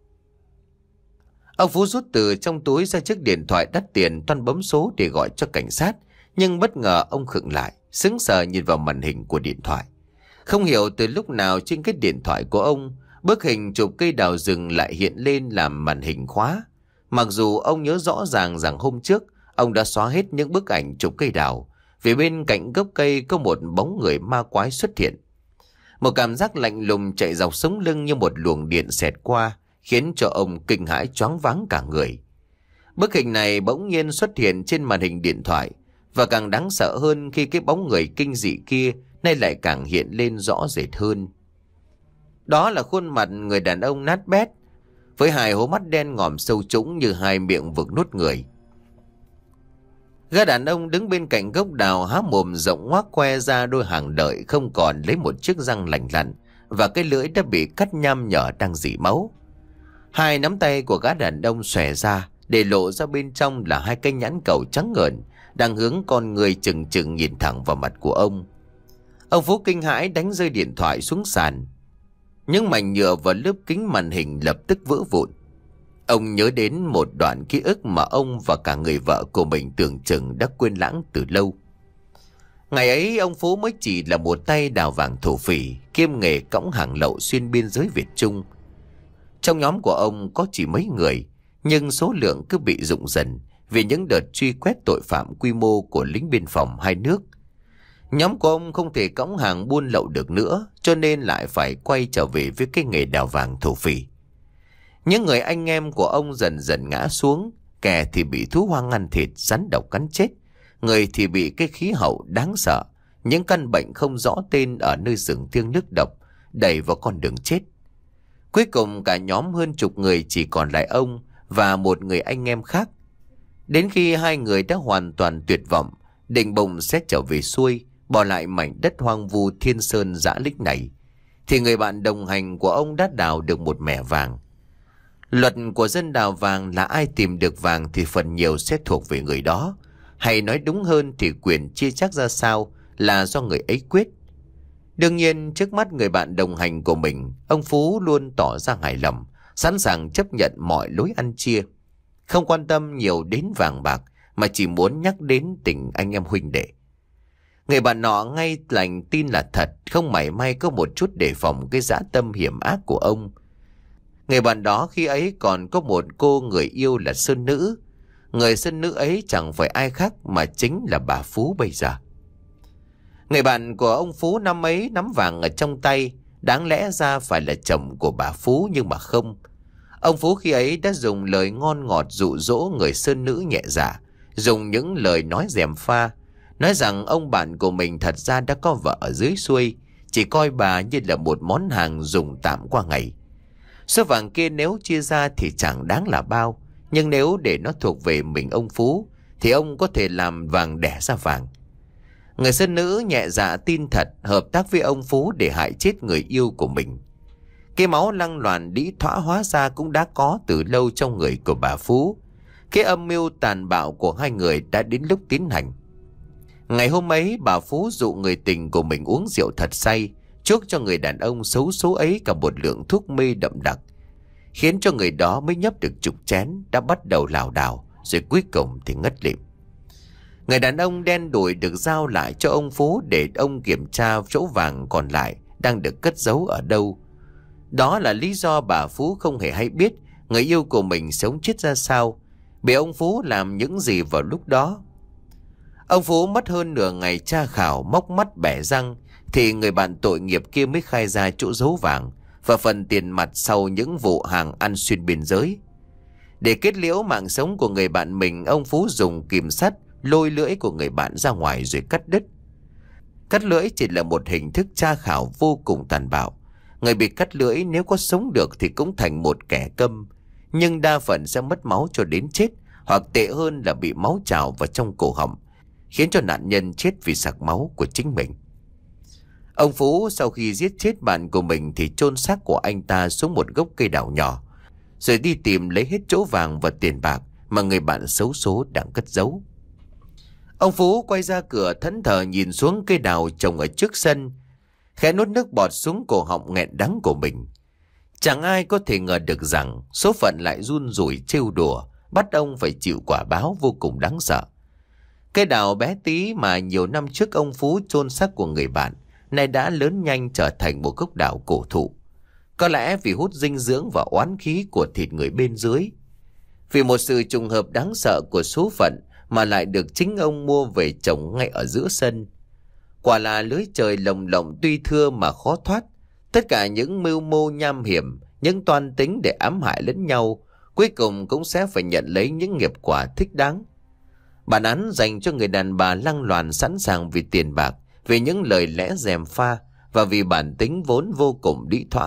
Ông Phú rút từ trong túi ra chiếc điện thoại đắt tiền, toan bấm số để gọi cho cảnh sát, nhưng bất ngờ ông khựng lại, sững sờ nhìn vào màn hình của điện thoại. Không hiểu từ lúc nào trên cái điện thoại của ông, bức hình chụp cây đào rừng lại hiện lên làm màn hình khóa. Mặc dù ông nhớ rõ ràng rằng hôm trước ông đã xóa hết những bức ảnh chụp cây đào, vì bên cạnh gốc cây có một bóng người ma quái xuất hiện. Một cảm giác lạnh lùng chạy dọc sống lưng như một luồng điện xẹt qua, khiến cho ông kinh hãi choáng váng cả người. Bức hình này bỗng nhiên xuất hiện trên màn hình điện thoại, và càng đáng sợ hơn khi cái bóng người kinh dị kia nay lại càng hiện lên rõ rệt hơn. Đó là khuôn mặt người đàn ông nát bét, với hai hố mắt đen ngòm sâu trũng như hai miệng vực nuốt người. Gã đàn ông đứng bên cạnh gốc đào há mồm rộng ngoác khoe ra đôi hàng đợi không còn lấy một chiếc răng lành lặn, và cái lưỡi đã bị cắt nham nhở đang rỉ máu. Hai nắm tay của gã đàn ông xòe ra, để lộ ra bên trong là hai cái nhãn cầu trắng ngợn đang hướng con người chừng chừng nhìn thẳng vào mặt của ông. Ông Phú kinh hãi đánh rơi điện thoại xuống sàn. Những mảnh nhựa và lớp kính màn hình lập tức vỡ vụn. Ông nhớ đến một đoạn ký ức mà ông và cả người vợ của mình tưởng chừng đã quên lãng từ lâu. Ngày ấy ông Phú mới chỉ là một tay đào vàng thổ phỉ, kiêm nghề cõng hàng lậu xuyên biên giới Việt Trung. Trong nhóm của ông có chỉ mấy người, nhưng số lượng cứ bị rụng dần vì những đợt truy quét tội phạm quy mô của lính biên phòng hai nước. Nhóm của ông không thể cõng hàng buôn lậu được nữa, cho nên lại phải quay trở về với cái nghề đào vàng thổ phỉ. Những người anh em của ông dần dần ngã xuống, kẻ thì bị thú hoang ăn thịt, rắn độc cắn chết, người thì bị cái khí hậu đáng sợ, những căn bệnh không rõ tên ở nơi rừng thiêng nước độc đẩy vào con đường chết. Cuối cùng cả nhóm hơn chục người chỉ còn lại ông và một người anh em khác. Đến khi hai người đã hoàn toàn tuyệt vọng, định bụng sẽ trở về xuôi, bỏ lại mảnh đất hoang vu thiên sơn dã lích này, thì người bạn đồng hành của ông đã đào được một mẻ vàng. Luật của dân đào vàng là ai tìm được vàng thì phần nhiều sẽ thuộc về người đó, hay nói đúng hơn thì quyền chia chác ra sao là do người ấy quyết. Đương nhiên trước mắt người bạn đồng hành của mình, ông Phú luôn tỏ ra hài lòng, sẵn sàng chấp nhận mọi lối ăn chia, không quan tâm nhiều đến vàng bạc mà chỉ muốn nhắc đến tình anh em huynh đệ. Người bạn nọ ngay lành tin là thật, không mảy may có một chút đề phòng cái dã tâm hiểm ác của ông. Người bạn đó khi ấy còn có một cô người yêu là sơn nữ. Người sơn nữ ấy chẳng phải ai khác mà chính là bà Phú bây giờ. Người bạn của ông Phú năm ấy nắm vàng ở trong tay, đáng lẽ ra phải là chồng của bà Phú nhưng mà không. Ông Phú khi ấy đã dùng lời ngon ngọt dụ dỗ người sơn nữ nhẹ dạ, dùng những lời nói gièm pha, nói rằng ông bạn của mình thật ra đã có vợ ở dưới xuôi, chỉ coi bà như là một món hàng dùng tạm qua ngày. Số vàng kia nếu chia ra thì chẳng đáng là bao, nhưng nếu để nó thuộc về mình ông Phú thì ông có thể làm vàng đẻ ra vàng. Người sơn nữ nhẹ dạ tin thật, hợp tác với ông Phú để hại chết người yêu của mình. Cái máu lăng loàn đĩ thoã hóa ra cũng đã có từ lâu trong người của bà Phú. Cái âm mưu tàn bạo của hai người đã đến lúc tiến hành. Ngày hôm ấy bà Phú dụ người tình của mình uống rượu thật say, chuốc cho người đàn ông xấu số ấy cả một lượng thuốc mê đậm đặc, khiến cho người đó mới nhấp được chục chén đã bắt đầu lảo đảo, rồi cuối cùng thì ngất lịm. Người đàn ông đen đủi được giao lại cho ông Phú để ông kiểm tra chỗ vàng còn lại đang được cất giấu ở đâu. Đó là lý do bà Phú không hề hay biết người yêu của mình sống chết ra sao, bị ông Phú làm những gì vào lúc đó. Ông Phú mất hơn nửa ngày tra khảo, móc mắt bẻ răng, thì người bạn tội nghiệp kia mới khai ra chỗ giấu vàng và phần tiền mặt sau những vụ hàng ăn xuyên biên giới. Để kết liễu mạng sống của người bạn mình, ông Phú dùng kìm sắt lôi lưỡi của người bạn ra ngoài rồi cắt đứt. Cắt lưỡi chỉ là một hình thức tra khảo vô cùng tàn bạo. Người bị cắt lưỡi nếu có sống được thì cũng thành một kẻ câm, nhưng đa phần sẽ mất máu cho đến chết, hoặc tệ hơn là bị máu trào vào trong cổ họng, khiến cho nạn nhân chết vì sặc máu của chính mình. Ông Phú sau khi giết chết bạn của mình thì chôn xác của anh ta xuống một gốc cây đào nhỏ, rồi đi tìm lấy hết chỗ vàng và tiền bạc mà người bạn xấu số đang cất giấu. Ông Phú quay ra cửa thẫn thờ nhìn xuống cây đào trồng ở trước sân, khẽ nuốt nước bọt xuống cổ họng nghẹn đắng của mình. Chẳng ai có thể ngờ được rằng số phận lại run rủi trêu đùa, bắt ông phải chịu quả báo vô cùng đáng sợ. Cây đào bé tí mà nhiều năm trước ông Phú chôn xác của người bạn, nay đã lớn nhanh trở thành một gốc đào cổ thụ. Có lẽ vì hút dinh dưỡng và oán khí của thịt người bên dưới. Vì một sự trùng hợp đáng sợ của số phận mà lại được chính ông mua về trồng ngay ở giữa sân. Quả là lưới trời lồng lộng tuy thưa mà khó thoát. Tất cả những mưu mô nham hiểm, những toan tính để ám hại lẫn nhau, cuối cùng cũng sẽ phải nhận lấy những nghiệp quả thích đáng. Bản án dành cho người đàn bà lăng loàn sẵn sàng vì tiền bạc, vì những lời lẽ gièm pha và vì bản tính vốn vô cùng đĩ thoã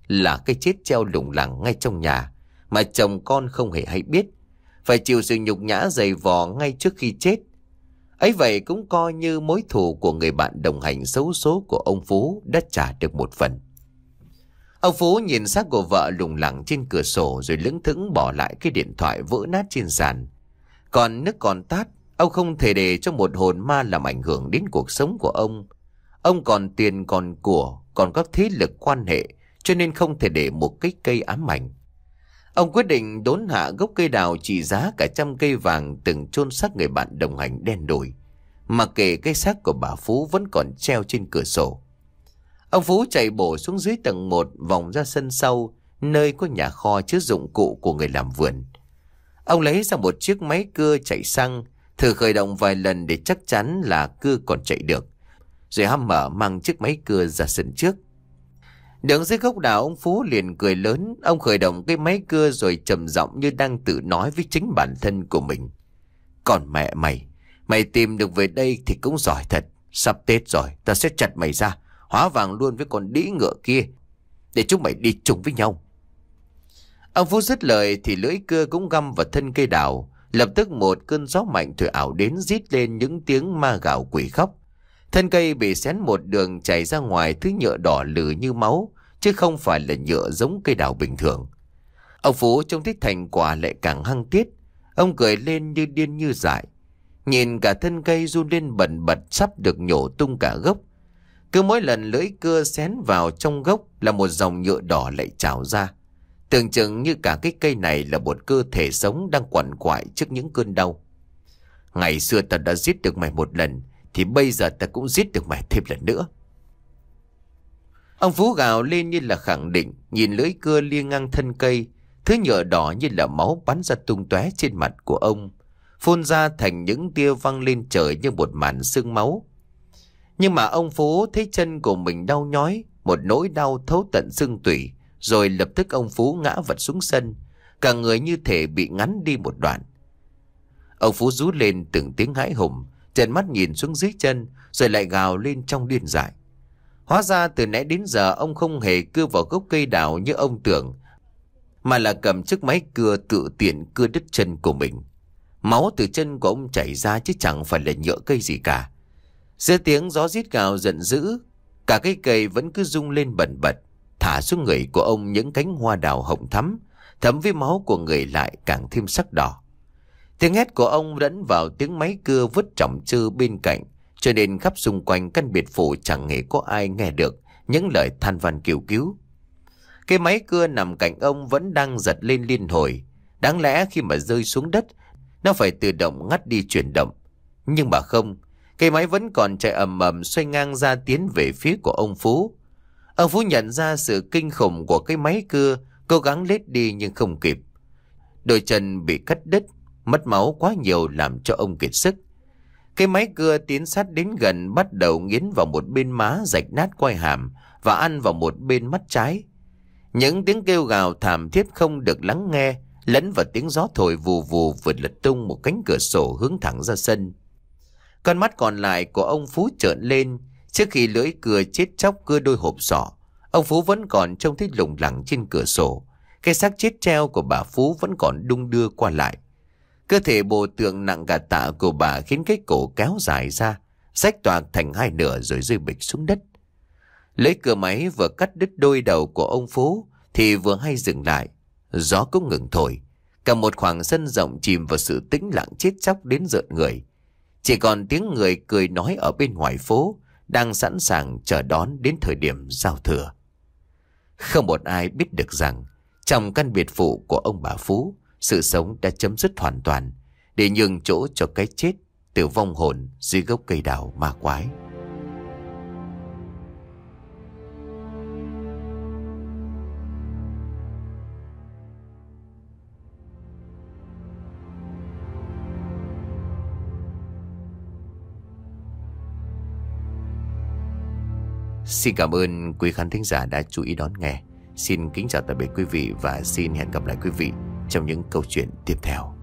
là cái chết treo lủng lẳng ngay trong nhà, mà chồng con không hề hay biết, phải chịu sự nhục nhã dày vò ngay trước khi chết. Ấy vậy cũng coi như mối thù của người bạn đồng hành xấu số của ông Phú đã trả được một phần. Ông Phú nhìn xác của vợ lủng lẳng trên cửa sổ rồi lững thững bỏ lại cái điện thoại vỡ nát trên sàn. Còn nước còn tát, ông không thể để cho một hồn ma làm ảnh hưởng đến cuộc sống của ông. Ông còn tiền còn của, còn các thế lực quan hệ, cho nên không thể để một cái cây ám ảnh. Ông quyết định đốn hạ gốc cây đào trị giá cả trăm cây vàng từng chôn xác người bạn đồng hành đen đủi, mà kể cái xác của bà Phú vẫn còn treo trên cửa sổ. Ông Phú chạy bổ xuống dưới tầng một, vòng ra sân sau, nơi có nhà kho chứa dụng cụ của người làm vườn. Ông lấy ra một chiếc máy cưa chạy xăng, thử khởi động vài lần để chắc chắn là cưa còn chạy được, rồi hăm mở mang chiếc máy cưa ra sân trước. Đứng dưới gốc đào, ông Phú liền cười lớn. Ông khởi động cái máy cưa rồi trầm giọng như đang tự nói với chính bản thân của mình. Còn mẹ mày, mày tìm được về đây thì cũng giỏi thật. Sắp Tết rồi, ta sẽ chặt mày ra, hóa vàng luôn với con đĩ ngựa kia, để chúng mày đi chung với nhau. Ông Phú dứt lời thì lưỡi cưa cũng găm vào thân cây đào. Lập tức một cơn gió mạnh thổi ảo đến, rít lên những tiếng ma gào quỷ khóc. Thân cây bị xén một đường chảy ra ngoài thứ nhựa đỏ lừ như máu, chứ không phải là nhựa giống cây đào bình thường. Ông Phú trông thấy thành quả lại càng hăng tiết. Ông cười lên như điên như dại. Nhìn cả thân cây run lên bần bật, sắp được nhổ tung cả gốc. Cứ mỗi lần lưỡi cưa xén vào trong gốc là một dòng nhựa đỏ lại trào ra. Tưởng chừng như cả cái cây này là một cơ thể sống đang quằn quại trước những cơn đau. Ngày xưa ta đã giết được mày một lần, thì bây giờ ta cũng giết được mày thêm lần nữa. Ông Phú gào lên như là khẳng định, nhìn lưỡi cưa liêng ngang thân cây, thứ nhựa đỏ như là máu bắn ra tung tóe trên mặt của ông, phun ra thành những tia văng lên trời như một màn sương máu. Nhưng mà ông Phú thấy chân của mình đau nhói, một nỗi đau thấu tận xương tủy, rồi lập tức ông Phú ngã vật xuống sân, cả người như thể bị ngắn đi một đoạn. Ông Phú rú lên từng tiếng hãi hùng, trợn mắt nhìn xuống dưới chân, rồi lại gào lên trong điên dại. Hóa ra từ nãy đến giờ ông không hề cưa vào gốc cây đào như ông tưởng, mà là cầm chiếc máy cưa tự tiện cưa đứt chân của mình. Máu từ chân của ông chảy ra chứ chẳng phải là nhựa cây gì cả. Giữa tiếng gió rít gào giận dữ, cả cây cây vẫn cứ rung lên bần bật, thả xuống người của ông những cánh hoa đào hồng thắm, thấm với máu của người lại càng thêm sắc đỏ. Tiếng hét của ông lẫn vào tiếng máy cưa vứt trọng trơ bên cạnh, cho nên khắp xung quanh căn biệt phủ chẳng hề có ai nghe được những lời than van kêu cứu. Cái máy cưa nằm cạnh ông vẫn đang giật lên liên hồi. Đáng lẽ khi mà rơi xuống đất, nó phải tự động ngắt đi chuyển động. Nhưng mà không, cây máy vẫn còn chạy ầm ầm xoay ngang ra tiến về phía của ông Phú. Ông Phú nhận ra sự kinh khủng của cái máy cưa, cố gắng lết đi nhưng không kịp. Đôi chân bị cắt đứt, mất máu quá nhiều làm cho ông kiệt sức. Cái máy cưa tiến sát đến gần, bắt đầu nghiến vào một bên má rạch nát quai hàm và ăn vào một bên mắt trái. Những tiếng kêu gào thảm thiết không được lắng nghe, lẫn vào tiếng gió thổi vù vù vừa lật tung một cánh cửa sổ hướng thẳng ra sân. Con mắt còn lại của ông Phú trợn lên. Trước khi lưỡi cưa chết chóc cưa đôi hộp sọ, ông Phú vẫn còn trông thấy lủng lẳng trên cửa sổ. Cái xác chết treo của bà Phú vẫn còn đung đưa qua lại. Cơ thể bồ tượng nặng cả tạ của bà khiến cái cổ kéo dài ra, rách toạc thành hai nửa rồi rơi bịch xuống đất. Lấy cưa máy vừa cắt đứt đôi đầu của ông Phú thì vừa hay dừng lại. Gió cũng ngừng thổi. Cả một khoảng sân rộng chìm vào sự tĩnh lặng chết chóc đến rợn người. Chỉ còn tiếng người cười nói ở bên ngoài phố, đang sẵn sàng chờ đón đến thời điểm giao thừa. Không một ai biết được rằng trong căn biệt phủ của ông bà Phú, sự sống đã chấm dứt hoàn toàn, để nhường chỗ cho cái chết từ vong hồn dưới gốc cây đào ma quái. Xin cảm ơn quý khán thính giả đã chú ý đón nghe. Xin kính chào tạm biệt quý vị và xin hẹn gặp lại quý vị trong những câu chuyện tiếp theo.